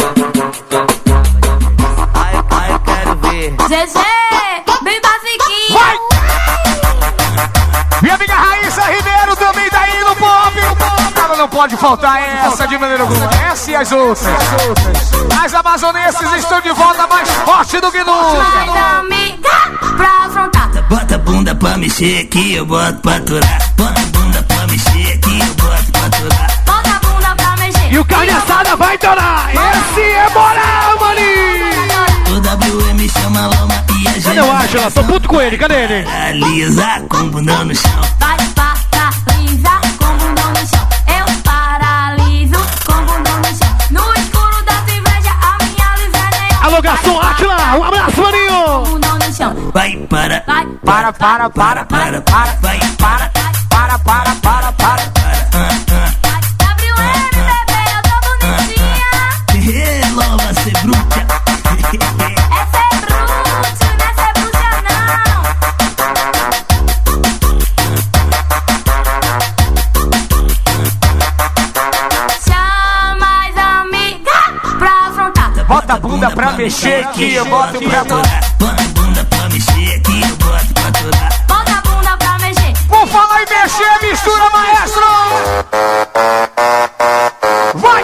Ai, ai, eu quero ver. G G, bem basiquinho. Vai! Minha amiga Raíssa Ribeiro também tá aí no pop. Cara, não pode faltar essa de maneira alguma. Essa e as outras. As amazonenses estão de volta mais forte do que nunca. Pra afrontar. Bota a bunda pra mexer aqui, eu boto pra aturar. Bota a bunda pra mexer aqui, eu boto pra aturar. Bota a bunda pra mexer. E o carne assada vai torar. Esse é moral, maninho. O W M chama loma e a gente. Cadê o Ângela? Tô puto com ele, cadê ele? Paralisa com o bundão no chão. Vai paralisar com o bundão no chão. Eu paraliso com o bundão no chão. No escuro da tua inveja, a minha luz é neon. Alô, garçom, Atila, um abraço, maninho. Bundão no chão. Vai, para, Vai. Para, para, para, para, para, vai, para, para, para, para, para. W M, bebê, eu tô bonitinha. É, loma, cê bruta. Essa é bruxa, nessa é bruxa não. Chama as amigas pra afrontar. Bota a bunda pra mexer aqui, eu boto pra aturar. Bota a bunda pra mexer aqui, eu boto pra aturar. Bota a bunda pra mexer. Por falar em mexer, mistura, maestro! Vai!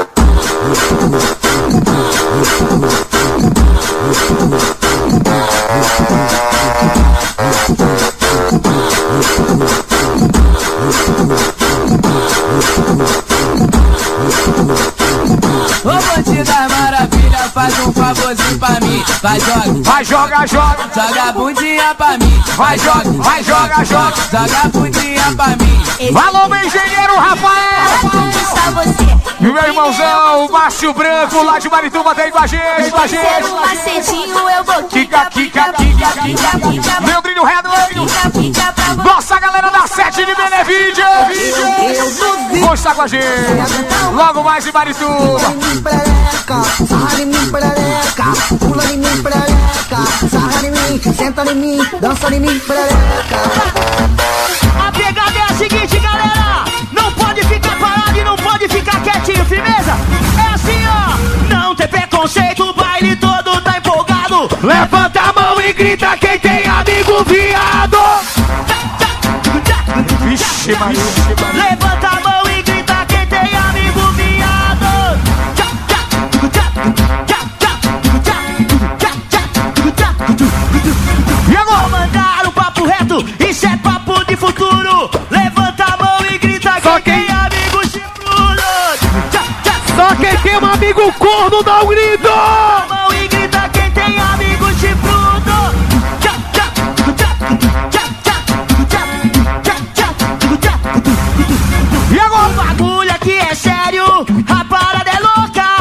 Ô bandida maravilha, faz um favorzinho pra mim. Vai, joga, vai, joga, joga. Joga a bundinha pra mim. Vai, joga, vai, joga, joga. Joga a bundinha pra mim. Alô, meu engenheiro Rafael! E meu irmãozão, o Márcio Branco, lá de Marituba, tá aí com a gente, com a gente. Um macetinho eu vou Kika, kika, kika, kika. Leandrinho Redo, nossa galera da sete de Benevídia. Vou estar com a gente. Logo mais em Marituba. Sarra em mim, perereca. Pula em mim, perereca. Sarra em mim, senta em mim, dança em mim, perereca. A pegada é a seguinte, galera. Não pode ficar parado e não pode ficar quietinho, firmeza? É assim, ó. Não tem preconceito, o baile todo tá empolgado. Levanta a mão e grita quem tem amigo viado. Vixe, Maria. Levanta a mão e grita quem tem amigo viado. E agora? Mandaram papo reto, isso é papo de futuro. Levanta a mão e grita Só quem quem- tem amigo chifrudo. Só quem tem um amigo corno dá um grito. A mão e grita quem tem amigo chifrudo. E agora? O bagulho aqui é sério, a parada é louca.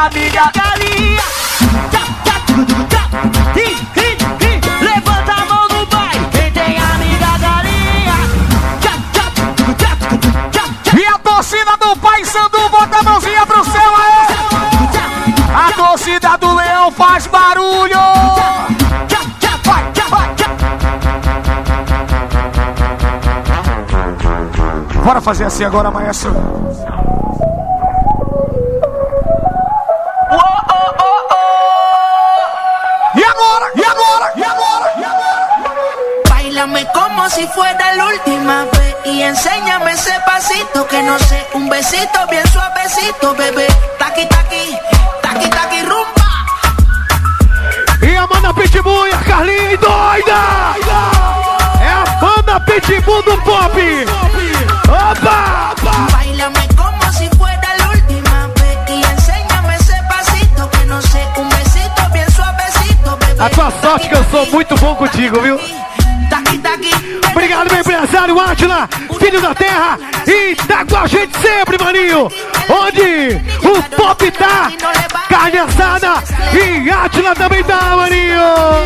amiga galinha. Levanta a mão no baile, quem tem amiga galinha. E a torcida do Paysandu, bota a mãozinha pro céu aí. A torcida do Leão faz barulho. Vai, vai. Bora fazer assim agora, maestro. E agora? E agora? E agora? E agora? Báilame como si fuera la última vez y enséñame ese pasito que no sé, un besito bien suavecito, bebé. Taqui, taqui, taqui, taqui, rumba. E a mana Pitbull e a Carlinha doida! É a banda Pitbull do pop! Opa! Báilame como si fuera la última vez y enséñame esse pasito que no sé, un besito bien suavecito, bebé. A tua sorte que eu sou muito bom contigo, viu? Obrigado, meu empresário Átila, filho da terra, e tá com a gente sempre, maninho. Onde o pop tá, carne assada e Átila também tá, maninho.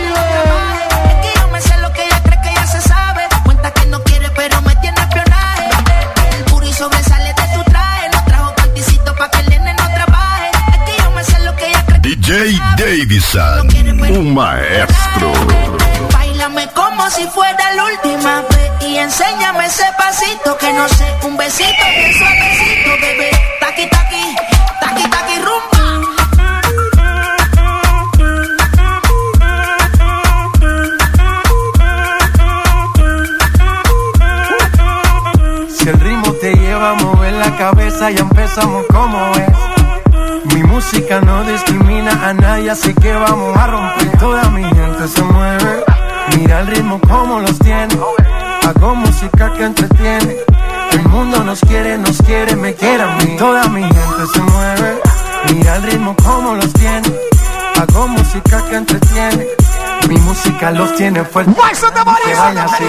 D J Davidson, o maestro. Báilame como si fuera la última vez y enséñame ese pasito que no sé, un besito bien suavecito, bebé. Taqui, taqui, taqui, taqui, rumba. Si el ritmo te lleva a mover la cabeza, ya empezamos como es. Mi música no discrimina a nadie, así que vamos a romper. Toda mi gente se mueve. Mira el ritmo como los tiene. Hago música que entretiene. El mundo nos quiere, nos quiere, me quiere a mí. Toda mi gente se mueve. Mira el ritmo como los tiene. Hago música que entretiene. Mi música los tiene fuerte. Que vaya así.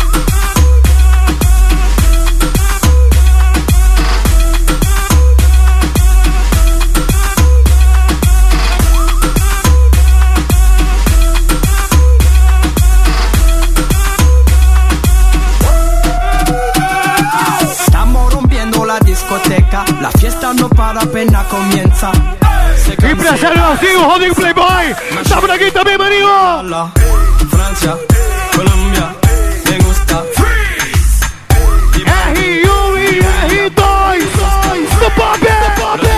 La fiesta no para, apenas comienza. Empresário Leozinho, Rodrigo Playboy, tá por aqui também, maninho. Francia, Colombia, me gusta. R um e R dois do pop, do pop.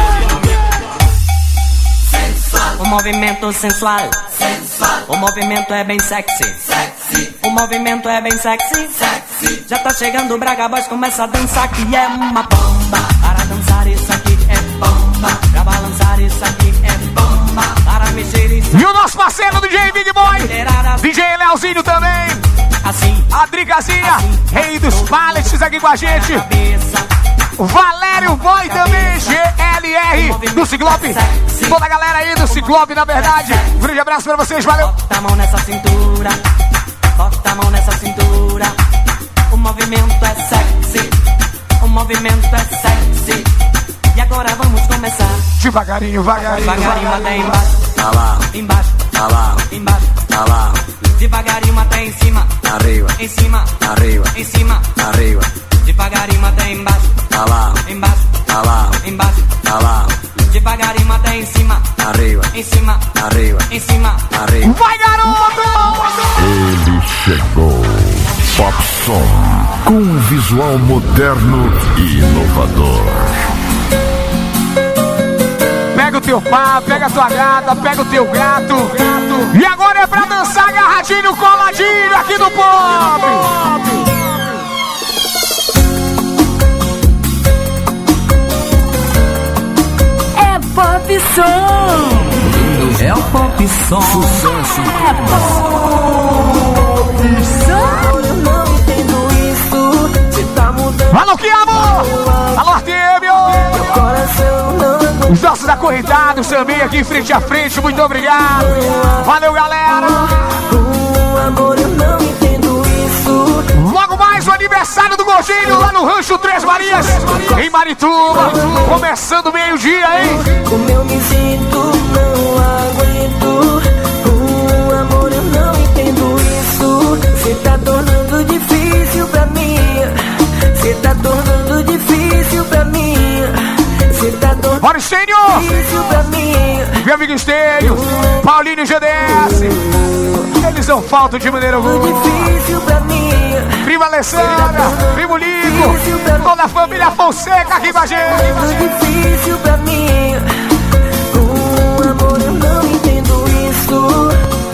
O movimento sensual, sensual. O movimento é bem sexy, sexy. O movimento é bem sexy, sexy. Já tá chegando o Braga Boys, começa a dançar que é uma bomba. Para dançar isso aqui é bomba. Pra balançar isso aqui é bomba. Para mexer isso aqui. E o nosso parceiro D J Big Boy, D J Leozinho também. Assim, Adricazinha, assim, rei dos pallets aqui com a gente. Valério Boy também, G L R do Ciclope. Toda a galera aí do Ciclope, na verdade. Um grande abraço pra vocês, valeu. Bota a mão nessa cintura, bota a mão nessa cintura. O movimento é sexy, o movimento é sexy. E agora vamos começar. Devagarinho, devagarinho. Devagarinho até embaixo, Tá lá, embaixo, tá lá, embaixo, tá lá, devagarinho até em cima, arriba, em cima, arriba, em cima, arriba, devagarinho até embaixo, tá lá, embaixo, tá lá, embaixo, tá lá, devagarinho até em cima, arriba, em cima, arriba, em cima, arriba. Vai, garoto! Ele chegou. Pop Som, com um visual moderno e inovador. Pega o teu pá, pega a tua gata, pega o teu gato, gato. E agora é pra dançar agarradinho, coladinho aqui no Pop. É Pop Som. É o Pop Som. Sucesso. É Pop Som. Eu não entendo isso. Se tá mudando. Alô, que amor! Alô, Artemio! Os nossos acorrentados também aqui frente a frente, muito obrigado! Valeu, galera! Amor, eu não entendo isso. Logo mais o aniversário do Gordinho lá no Rancho Rancho Três Marias, em Marituba. Começando meio-dia, hein? Como eu me sinto, não aguento. Com o amor eu não entendo isso. Cê tá tornando difícil pra mim. Cê tá tornando difícil pra mim. Cê tá tornando Bora, Estênio! difícil pra mim. Meu amigo Estênio, Paulinho G D S. Eles não faltam de maneira alguma. Difícil pra mim. Prima Alessandra, primo Lico, toda a família Fonseca aqui com a gente. Difícil pra mim. Com o amor eu não entendo isso.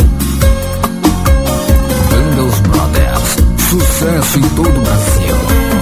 Banda Os Brothers, sucesso em todo o Brasil.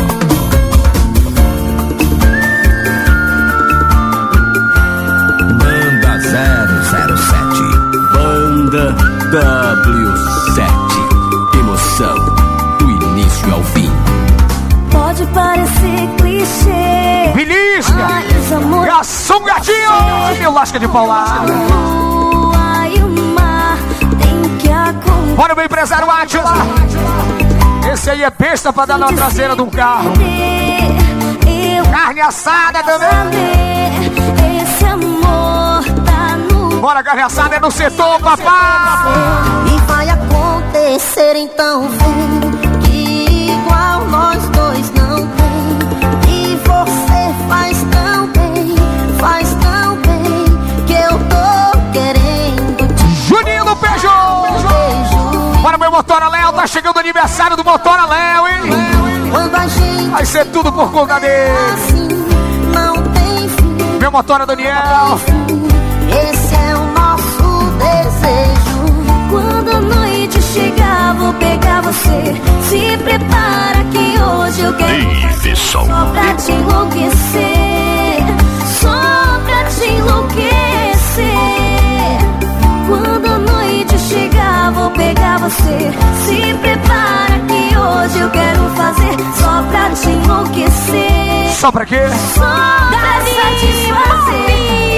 Banda zero zero sete, Banda W sete, emoção do início ao fim. Pode parecer clichê, Belisca, mas amor garçom gatinho, meu lasca de paulada. lua e o mar tem que acontecer. Bora, meu empresário Átila. Esse aí é besta pra dar na traseira de um carro. Eu Carne assada também. saber, esse amor tá no Bora, carne assada é no setor, papá. E vai acontecer então, vem, que igual nós dois não tem. E você faz tão bem, faz tão bem, que eu tô querendo te Juninho do Peugeot. beijo. Bora, meu Motora Léo, tá chegando o aniversário do Motora Léo, hein? Quando a gente Vai ser tudo por conta dele. assim, não tem fim. Meu Motora Daniel. Esse é o nosso desejo. Quando a noite chegar, vou pegar você. Se prepara que hoje eu quero Davidson. só pra te enlouquecer, só pra te enlouquecer. Quando a noite chegar, vou pegar você. Se prepara que hoje eu quero fazer só pra te enlouquecer, Só pra quê? só pra satisfazer.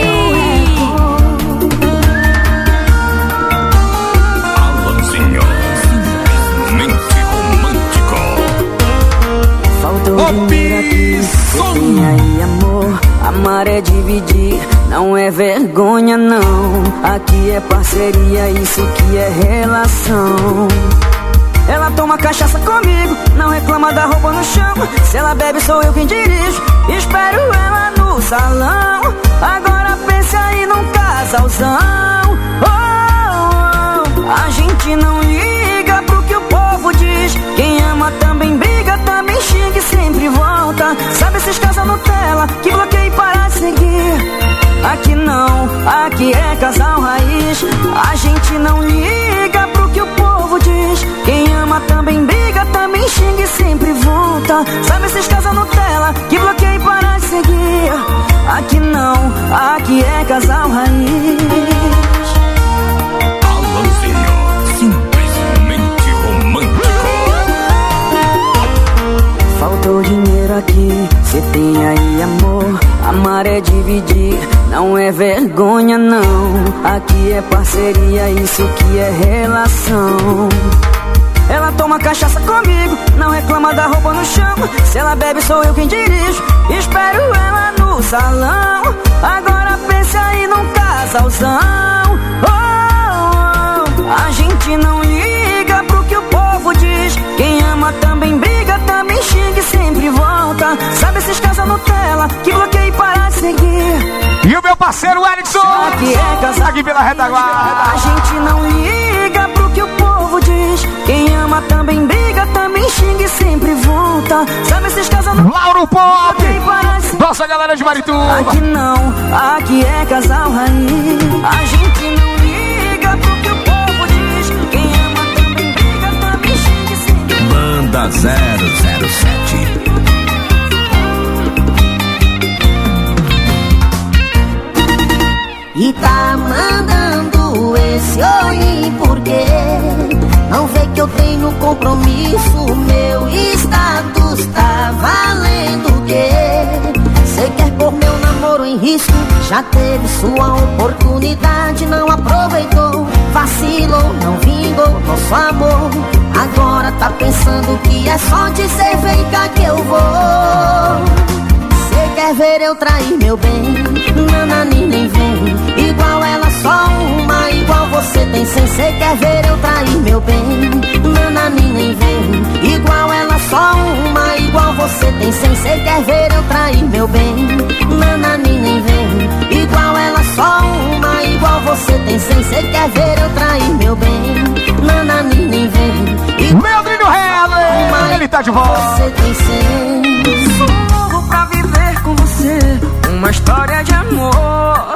Alanzinho, simplesmente romântico. Faltou dinheiro aqui, tem aí amor. Amar é dividir, não é vergonha não. Aqui é parceria, isso que é relação. Ela toma cachaça comigo, não reclama da roupa no chão. Se ela bebe sou eu quem dirijo, espero ela no salão. Agora pense aí num casalzão. Oh, oh, oh. A gente não liga pro que o povo diz. Quem ama também briga, também xinga e sempre volta. Sabe esses casal Nutella que bloqueia e para de seguir? Aqui não, aqui é casal raiz. A gente não liga pro que o povo diz. Quem ama também briga, também xinga e sempre volta. Sabe esses casal Nutella que bloqueia e para de seguir? Aqui não, aqui é casal raiz. Alanzinho, simplesmente romântico. Faltou dinheiro aqui, cê tem aí amor. Amar é dividir, não é vergonha não. Aqui é parceria, isso que é relação. Ela toma cachaça comigo, não reclama da roupa no chão. Se ela bebe sou eu quem dirijo, espero ela no salão. Agora pense aí num casalzão. Oh, oh, oh. A gente não liga pro que o povo diz. Quem ama também briga, também xinga e sempre volta. Sabe esses casal Nutella que bloqueia e para de seguir? E o meu parceiro Erickson, Aqui é casal aqui pela retaguarda. A gente não liga pro que o povo diz. Quem ama também briga, também xinga e sempre volta. Sabe esses casal Lauro Pop, nossa galera de Marituba. Aqui não, aqui é casal raiz. A gente não liga pro que o povo diz. Quem ama também briga, também xinga e sempre volta. Banda zero zero sete. E tá mandando esse oi porque não vê que eu tenho compromisso. Meu status tá valendo o quê? Cê quer pôr meu namoro em risco? Já teve sua oportunidade, não aproveitou. Vacilou, não vingou nosso amor. Agora tá pensando que é só dizer vem cá que eu vou. Cê quer ver eu trair meu bem? Nanani nem vem. Igual ela só uma, igual você tem cem. Cê quer ver eu trair meu bem? Nanani nem vem. Igual ela só uma, igual você tem cem. Cê quer ver eu trair meu bem? Nanani nem vem. Igual ela só uma, igual você tem cem. Cê quer ver eu trair meu bem? Nanani nem vem. Meu Trilho Rela, ele tá de volta. Você tem cem. Sou novo pra viver com você uma história de amor.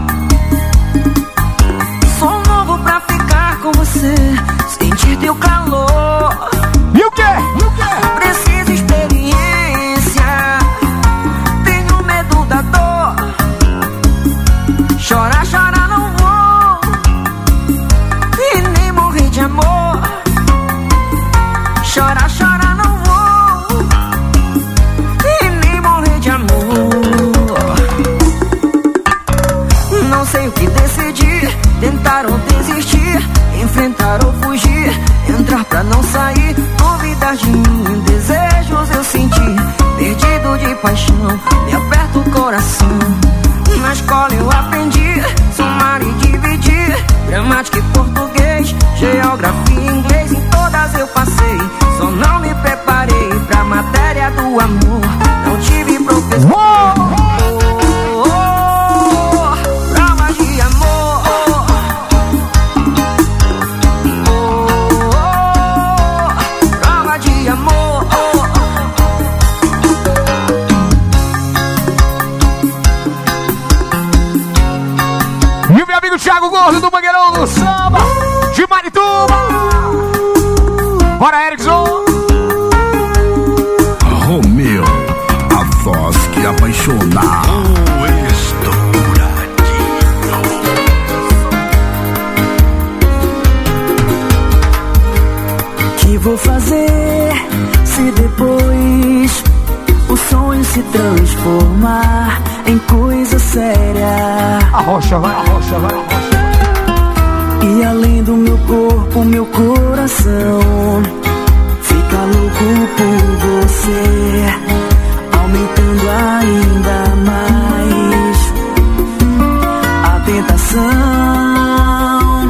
Sou novo pra ficar com você, sentir teu calor. E o quê? E o quê? Preciso experiência, tenho medo da dor. Chorar, chorar não vou, e nem morrer de amor. Chorar, chorar não vou, e nem morrer de amor. Não sei o que decidir, tentar ou desistir, enfrentar ou fugir, entrar pra não sair, duvidar de mim, desejos eu senti, perdido de paixão, me aperta o coração. Na escola eu aprendi, somar e dividir, gramática e português, geografia e inglês, em todas eu passei, só não me preparei pra matéria do amor, não tive professor. Thiago Gordo do Mangueirão do Samba, de Marituba. Bora, Erickson. Romeu, a voz que apaixona. O estouradinho. Que vou fazer se depois o sonho se transformar em coisa séria? Arrocha, vai, arrocha, vai, arrocha. E além do meu corpo, meu coração fica louco por você, aumentando ainda mais a tentação.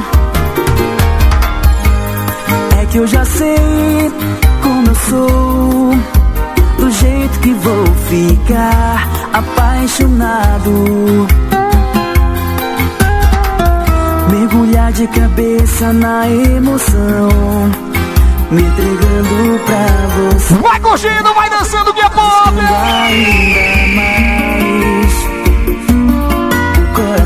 É que eu já sei como eu sou, do jeito que vou ficar apaixonado, mergulhar de cabeça na emoção, me entregando pra você. Vai curtindo, vai dançando que é pop! Ainda mais o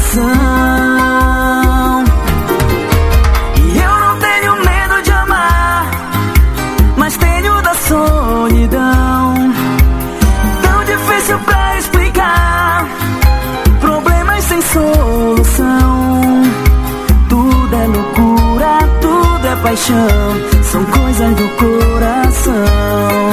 coração. E eu não tenho medo de amar, mas tenho da solidão. Tão difícil pra explicar, problemas sem solução. Tudo é loucura, tudo é paixão, são coisas do coração.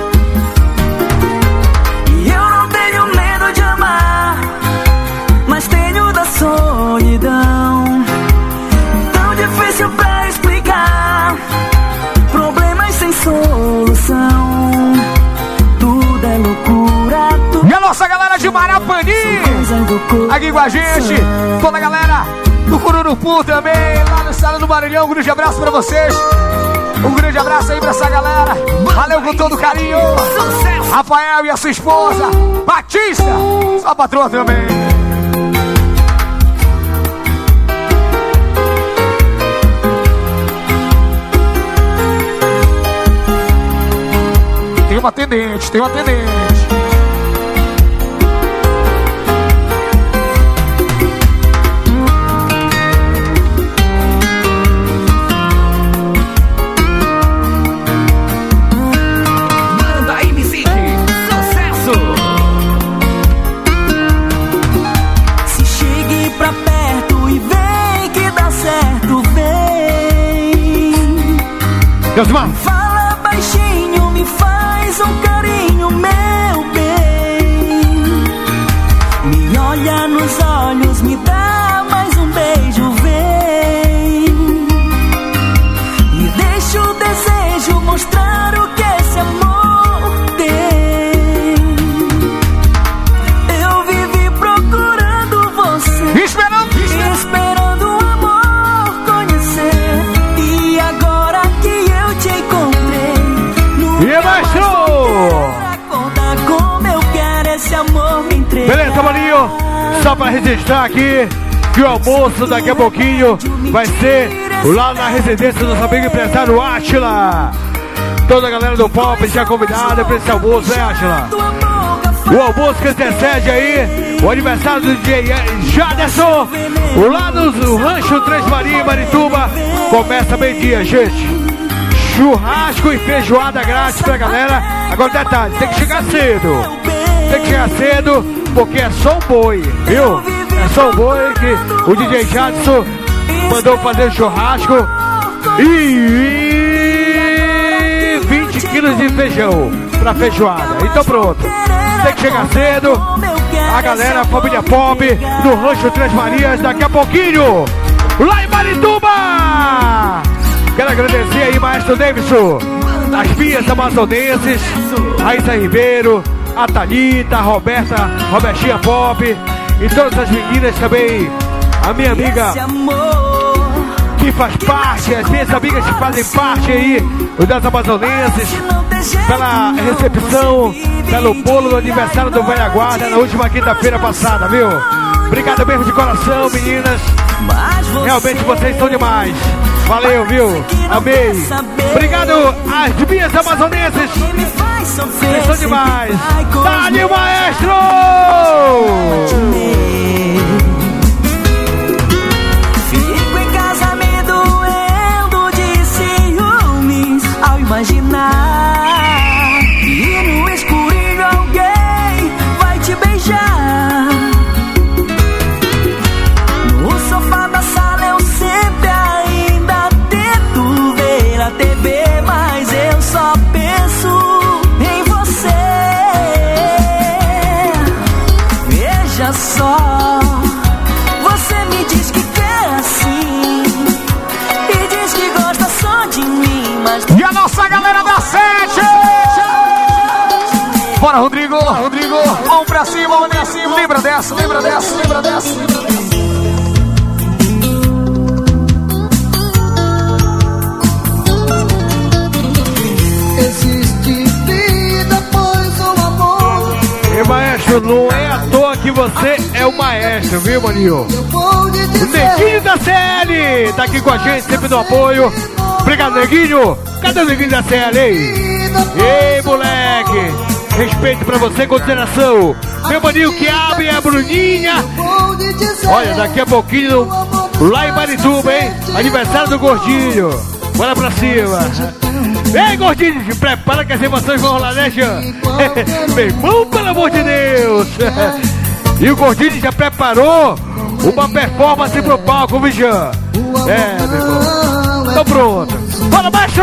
E eu não tenho medo de amar, mas tenho da solidão. Tão difícil pra explicar, problemas sem solução. Tudo é loucura, tudo. E a nossa galera de Marapani aqui com a gente, toda a galera do Cururupu também, lá no estado do Maranhão. Um grande abraço pra vocês. Um grande abraço aí pra essa galera. Valeu com todo carinho. Rafael e a sua esposa Batista, sua patroa também. Tem uma atendente, tem uma atendente. Deus, mano. Fala baixinho, me faz um carinho, meu bem. Me olha nos olhos, me dá mais um beijo, vem. Me deixa o desejo mostrar Beleza, maninho? Só pra registrar aqui que o almoço daqui a pouquinho vai ser lá na residência do nosso amigo empresário Átila. Toda a galera do Pop já convidada pra esse almoço, né, Átila? O almoço que antecede aí o aniversário do D J Jaderson, lá no Rancho Três Marias, Marituba. Começa meio-dia, gente. Churrasco e feijoada grátis pra galera. Agora detalhe, tem que chegar cedo. Tem que chegar cedo, porque é só um boi, viu? É só um boi que o D J Jaderson mandou fazer o churrasco. E vinte quilos de feijão pra feijoada. Então pronto. Tem que chegar cedo. A galera, a família Pop, no Rancho Três Marias, daqui a pouquinho, lá em Marituba. Quero agradecer aí, Maestro Davidson, as minhas amazonenses, Raíssa Ribeiro, a Thalita, a Roberta, Robertinha Pop, e todas as meninas também, a minha amiga que faz parte, as minhas amigas que fazem parte aí das amazonenses, pela recepção, pelo bolo do aniversário do Velha Guarda na última quinta-feira passada, viu? Obrigado mesmo de coração, meninas. Realmente vocês são demais. Valeu, viu? Amei. Obrigado às minhas amazonenses. Vocês são demais. Dá-lhe o maestro! Fico em casa me doendo de ciúmes ao imaginar que no escurinho alguém vai te beijar. No sofá da sala eu sempre ainda tento ver a T V, mas eu só penso em você. Veja só, você me diz que quer assim e diz que gosta só de mim, mas... E a nossa galera da sete! Bora, Rodrigo! Bora, Rodrigo! Mão pra cima, mão pra cima! Lembra dessa, lembra dessa, lembra dessa! Lembra dessa. Existe vida, pois o amor. E maestro, não é à toa que você é o maestro, viu, maninho? O Neguinho da C L tá aqui com a gente, sempre no apoio. Obrigado, Neguinho. Cadê o Neguinho da C L, hein? Ei, moleque. Respeito pra você, consideração. Meu maninho que abre a Bruninha. Olha, daqui a pouquinho, lá em Marituba, hein? Aniversário do Gordinho. Bora pra cima. Ei, Gordinho, se prepara que as emoções vão rolar, né, Jean? Meu irmão, pelo amor de Deus. E o Gordinho já preparou uma performance pro palco, viu, Jean? É, meu irmão. Tô pronto. Bora, baixo!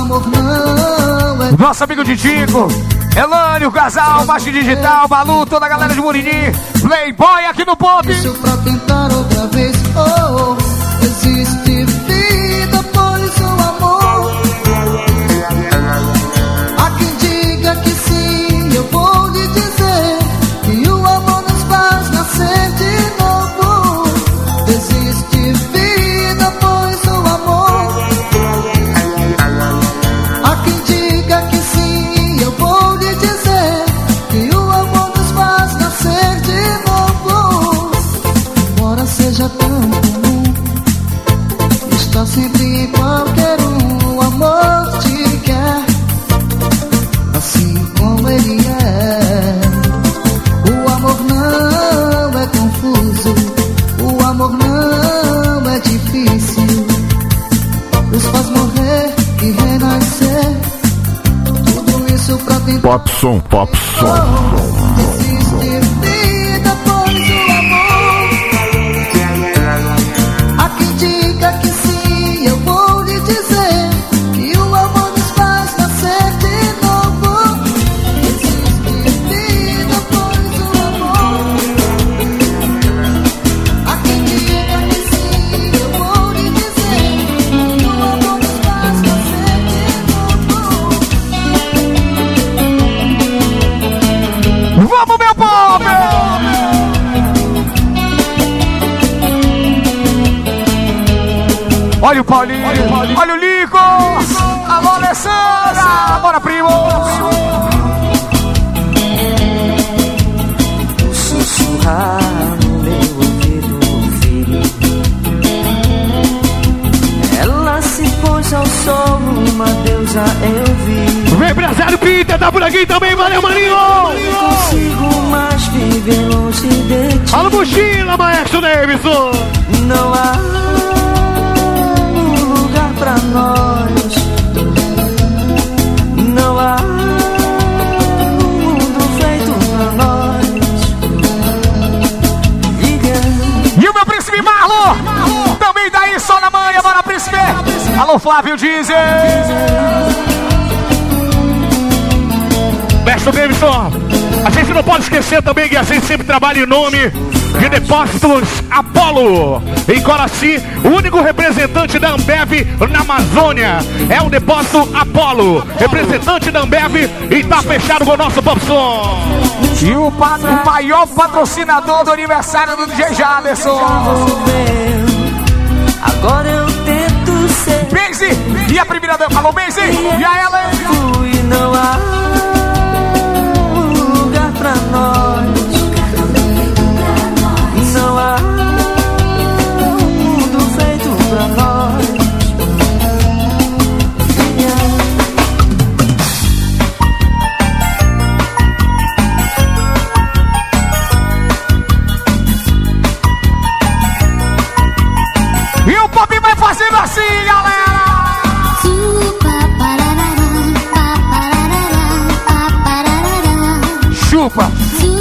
Nosso amigo Titico, Elane, o casal, Baixo Digital, Balu, toda a galera de Murinim, Playboy aqui no Pop. Deixa pra tentar outra vez. Oh, existe vida, pois o amor. Há quem diga que sim, eu vou lhe dizer que o amor nos faz nascer de novo. Existe vida, pois o amor. Há quem diga que sim, eu vou lhe dizer que o amor nos faz nascer de novo. Embora seja tão comum, está sempre em qualquer um. O amor te quer assim como ele é. O amor não é confuso, o amor não é difícil. Nos faz morrer e renascer. Tudo isso pra tentar. Pop som, pop som. Existe vida, pois o amor. Há quem diga que sim, eu vou lhe dizer que o amor nos faz nascer de novo. Existe vida, pois o amor. Há quem diga que sim, eu vou lhe dizer que o amor nos faz nascer de novo. Vamos, meu povo! Olha o Paulinho, olha o, Paulinho. Olha o Lico! Alô, Alessandra! Bora, primo! Sussurra sou uma deusa, eu vi. Vem, empresário Peter, tá por aqui também, valeu, maninho! Não consigo mais viver longe de ti. Alô, mochila, maestro Davidson! Não há lugar pra nós. Não há um mundo feito pra nós. Diga. E o meu príncipe Marlon, também daí só na manhã, bora príncipe. Alô, Flávio Diesel. Mestre Davidson, a gente não pode esquecer também que a gente sempre trabalha em nome de Depósitos Apolo. Em Coraci, o único representante da Ambev na Amazônia é o Depósito Apolo. Representante da Ambev e tá fechado com o nosso Popson. E o, pa o maior patrocinador do aniversário do D J Jaderson. Agora eu tento ser. Benzi! E a primeira dama? Alô, Benzi! E a ela? Fui, não há lugar pra nós. Não há um mundo feito pra nós. E o Pop vai fazendo assim, galera! Chupa!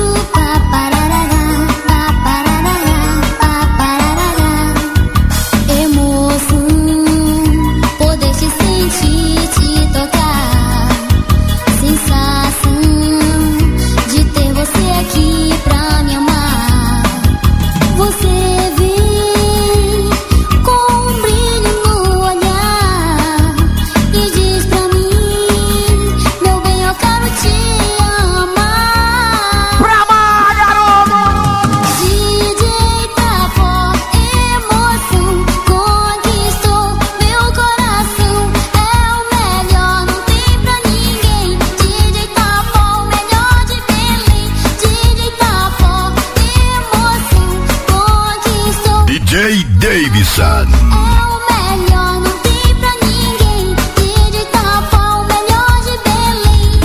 Emoção, poder te sentir, te tocar. Sensação de ter você aqui pra me amar. Você vem com um brilho no olhar e diz pra mim, meu bem, eu quero te amar. Pra amar, garoto! D J Tapó, emoção, conquistou meu coração. É o melhor, não tem pra ninguém. D J Tapó, o melhor de Belém. D J Tapó, emoção, conquistou. D J Davidson. É o melhor, não tem pra ninguém. D J Tapó, o melhor de Belém.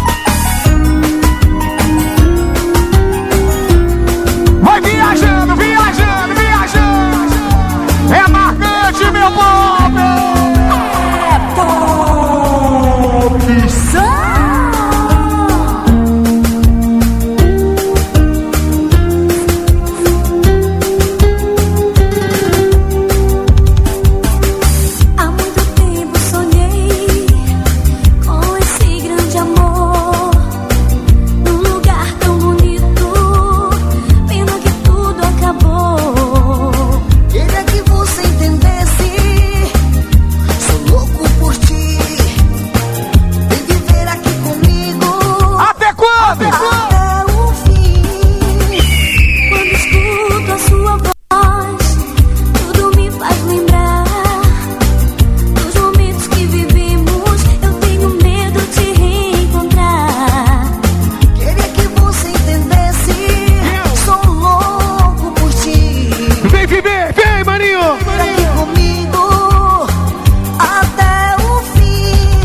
Vai viajando, viajando, viajando! É marcante, meu povo! É Popson. Há muito tempo sonhei com esse grande amor, num lugar tão bonito, pena que tudo acabou. Queria que você entendesse, sou louco por ti. Vem viver aqui comigo. Até quando? Até o fim. Quando escuto a sua voz, tudo me faz lembrar dos momentos que vivemos. Eu tenho medo de reencontrar. Queria que você entendesse, sou louco por ti. Vem, vem, vem, vem, maninho! Aqui comigo até o fim.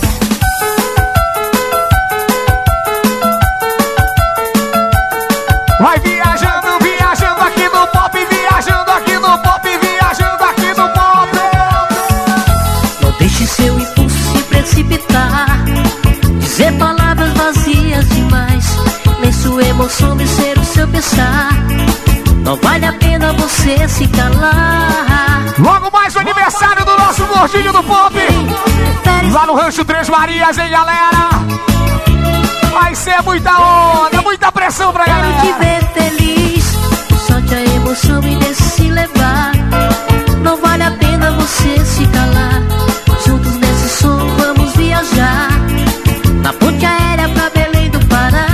Vai viajando, viajando aqui no pop, viajando aqui no pop, viajando aqui no pop. Não deixe seu impulso se precipitar, dizer palavras vazias demais, nem sua emoção de ser o seu pensar. Não vale a pena você se calar. Logo mais o aniversário do nosso gordinho do pop. Lá no Rancho Três Marias, hein, galera? Vai ser muita onda, muita pressão pra Quero galera. te ver feliz, solte a emoção e deixe se levar. Não vale a pena você se calar. Juntos nesse som vamos viajar, na ponte aérea pra Belém do Pará.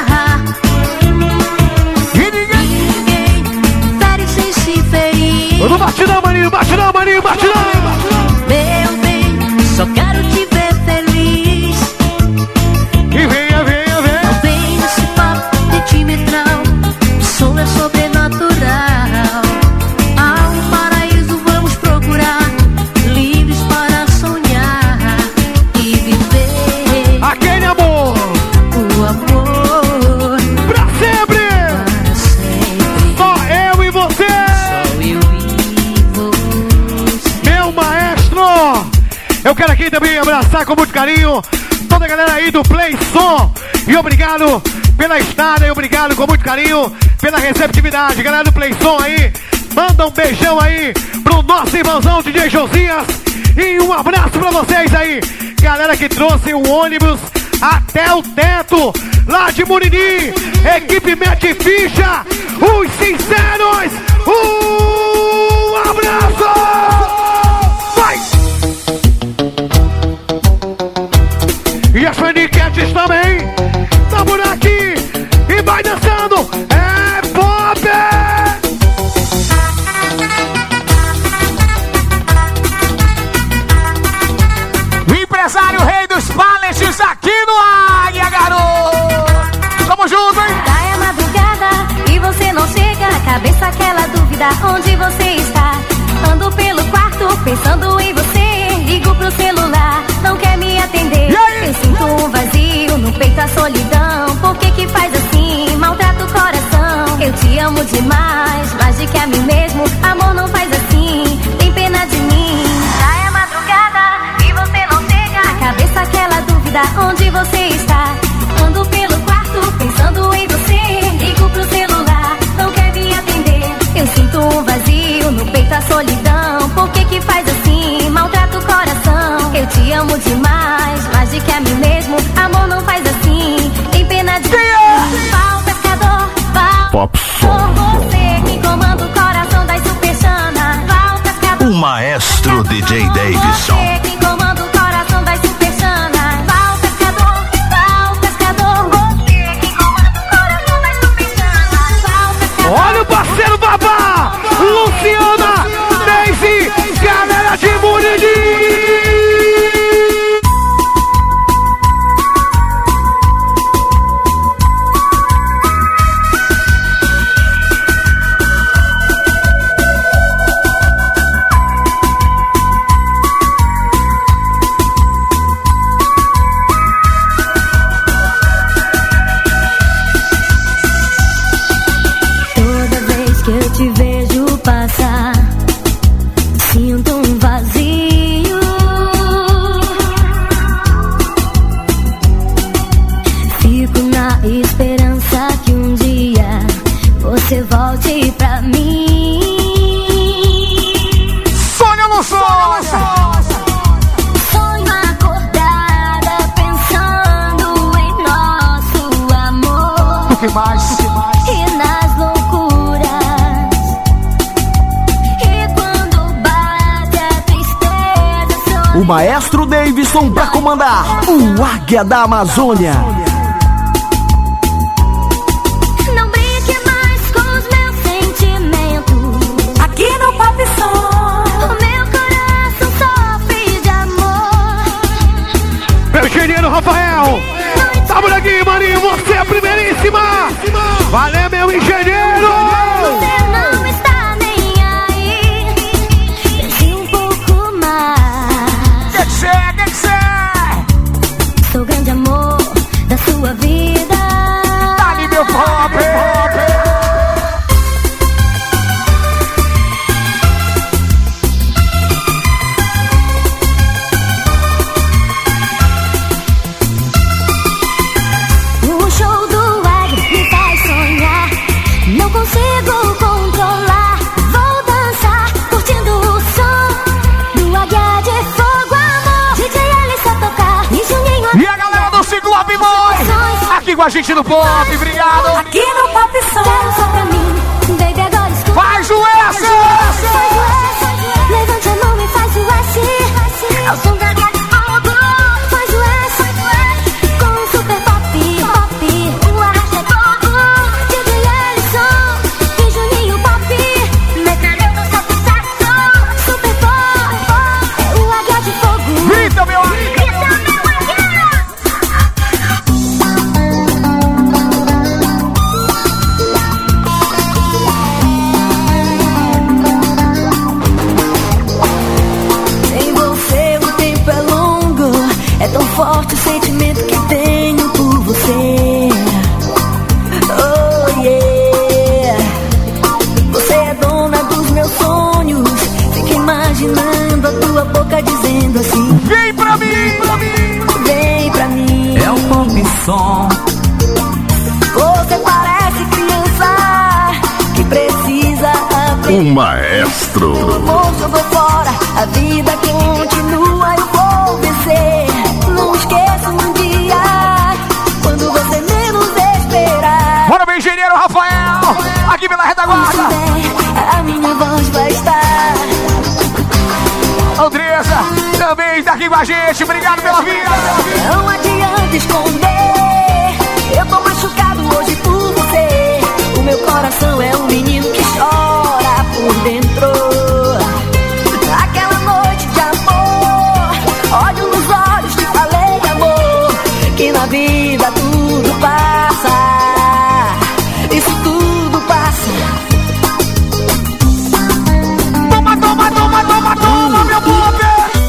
E ninguém, Ninguém fere sem se ferir. Não bate não, maninho, bate não, maninho, bate não! Meu bem, só quero te ver feliz. E venha, venha, venha! Não vem nesse papo de timetral, o som é sobrenatural. Há um paraíso, vamos procurar, livres para quero aqui também abraçar com muito carinho toda a galera aí do Play Som. E obrigado pela estada e obrigado com muito carinho pela receptividade. Galera do Play Som aí, manda um beijão aí pro nosso irmãozão D J Josias. E um abraço pra vocês aí. Galera que trouxe o ônibus até o teto, lá de Muriri. Equipe Mete Ficha, os sinceros. Um abraço! Vai! E as Faniquetes também, tá por aqui e vai dançando. É pop! Empresário Rei dos Paletes aqui no Águia, garoto! Tamo junto, hein? Já é madrugada e você não chega. Cabeça aquela dúvida, onde você está? Ando pelo quarto pensando em você. Ligo pro celular, não quer me atender. Eu sinto um vazio no peito, a solidão. Por que que faz assim? Maltrata o coração. Eu te amo demais, mais do que a mim mesmo. Amor, não faz assim, tem pena de mim. Já é madrugada e você não chega. Cabeça aquela dúvida, onde você está? Ando pelo quarto pensando em você. Ligo pro celular, não quer me atender. Eu sinto um vazio no peito, a solidão. Por que que faz assim? Maltrata o coração. Eu te amo demais, mais do que a mim mesmo. Amor, não faz assim, tem pena de mim. Pau pescador, pau Pop Som. Você que comanda o coração das superchanas. Pau pescador, o maestro D J Davidson. você que comanda o coração das superchanas. Pau pescador, pau pescador. Você que comanda o coração das superchanas. Pau pescador. Olha o parceiro Babá, Luciana, Daisy, galera de Muriri. Toda vez que eu te vejo passar, sinto um vazio. Fico na esperança que um dia você volte pra mim. Sonho no sonho! Sonho acordada pensando em nosso amor. O que mais? E nas loucuras. E quando bate a tristeza, O maestro Davidson pra comandar o Águia da Amazônia. não brinque mais com os meus sentimentos. Aqui no Pop Som, o meu coração sofre de amor. Meu engenheiro Rafael, tá por aqui, Marinho, você é a primeiríssima. Valeu, meu engenheiro. Você não está nem aí. Pense um pouco mais. Tem que ser, tem que ser! Sou o grande amor da sua vida. Tá ali, meu pop! O show do Águia me faz sonhar. Não consigo controlar. Vou dançar, curtindo o som do Águia de Fogo, amor. D J Alice a tocar e Juninho a... E a galera do Ciclope Boy! Aqui com a gente no Pop, obrigado! Aqui no Pop Som. Quero só pra mim, baby, agora escuta. Faz o S! Faz o S, levante a mão e faz o S. É o som da Águia de Fogo. Faz o S, com o super pop, pop. O Águia de Fogo. D J Ellison e Juninho Pop. Metalhão no seu sucesso. Super pop, é o Águia de Fogo. Grita, meu amigo! Grita, meu Águia. o maestro. Moço, eu vou fora, a vida continua, eu vou vencer. Não esqueça um dia, quando você menos esperar. Bora, meu engenheiro Rafael, aqui pela retaguarda. A minha voz vai estar. Andressa também está aqui com a gente, obrigado pela vida. Não adianta esconder, eu tô machucado hoje por você. O meu coração é um menino que chora por dentro. Aquela noite de amor, olho nos olhos, te falei amor, que na vida tudo passa, isso tudo passa. Toma, toma, toma, toma, toma, meu povo!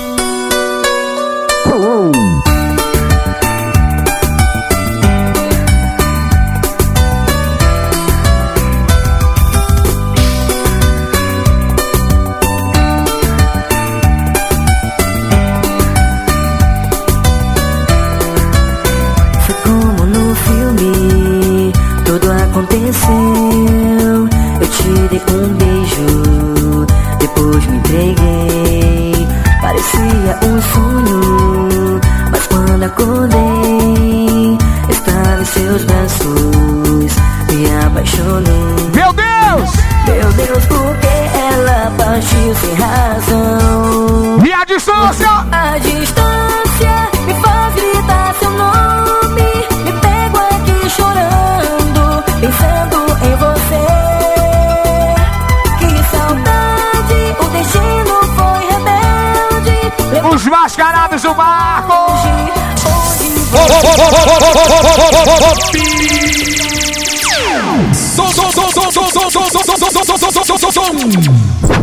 Aconteceu, eu te dei um beijo, depois me entreguei, parecia um sonho, mas quando acordei, estava em seus braços, me apaixonei. Meu Deus! Meu Deus, porque ela partiu sem razão. E a distância? A distância me faz gritar seu nome, me pego aqui chorando, pensando em você. Que saudade, o destino foi rebelde. Os mascarados do barco. Som, som, som, som, som, som, som, som, som, som, som, som, som, som.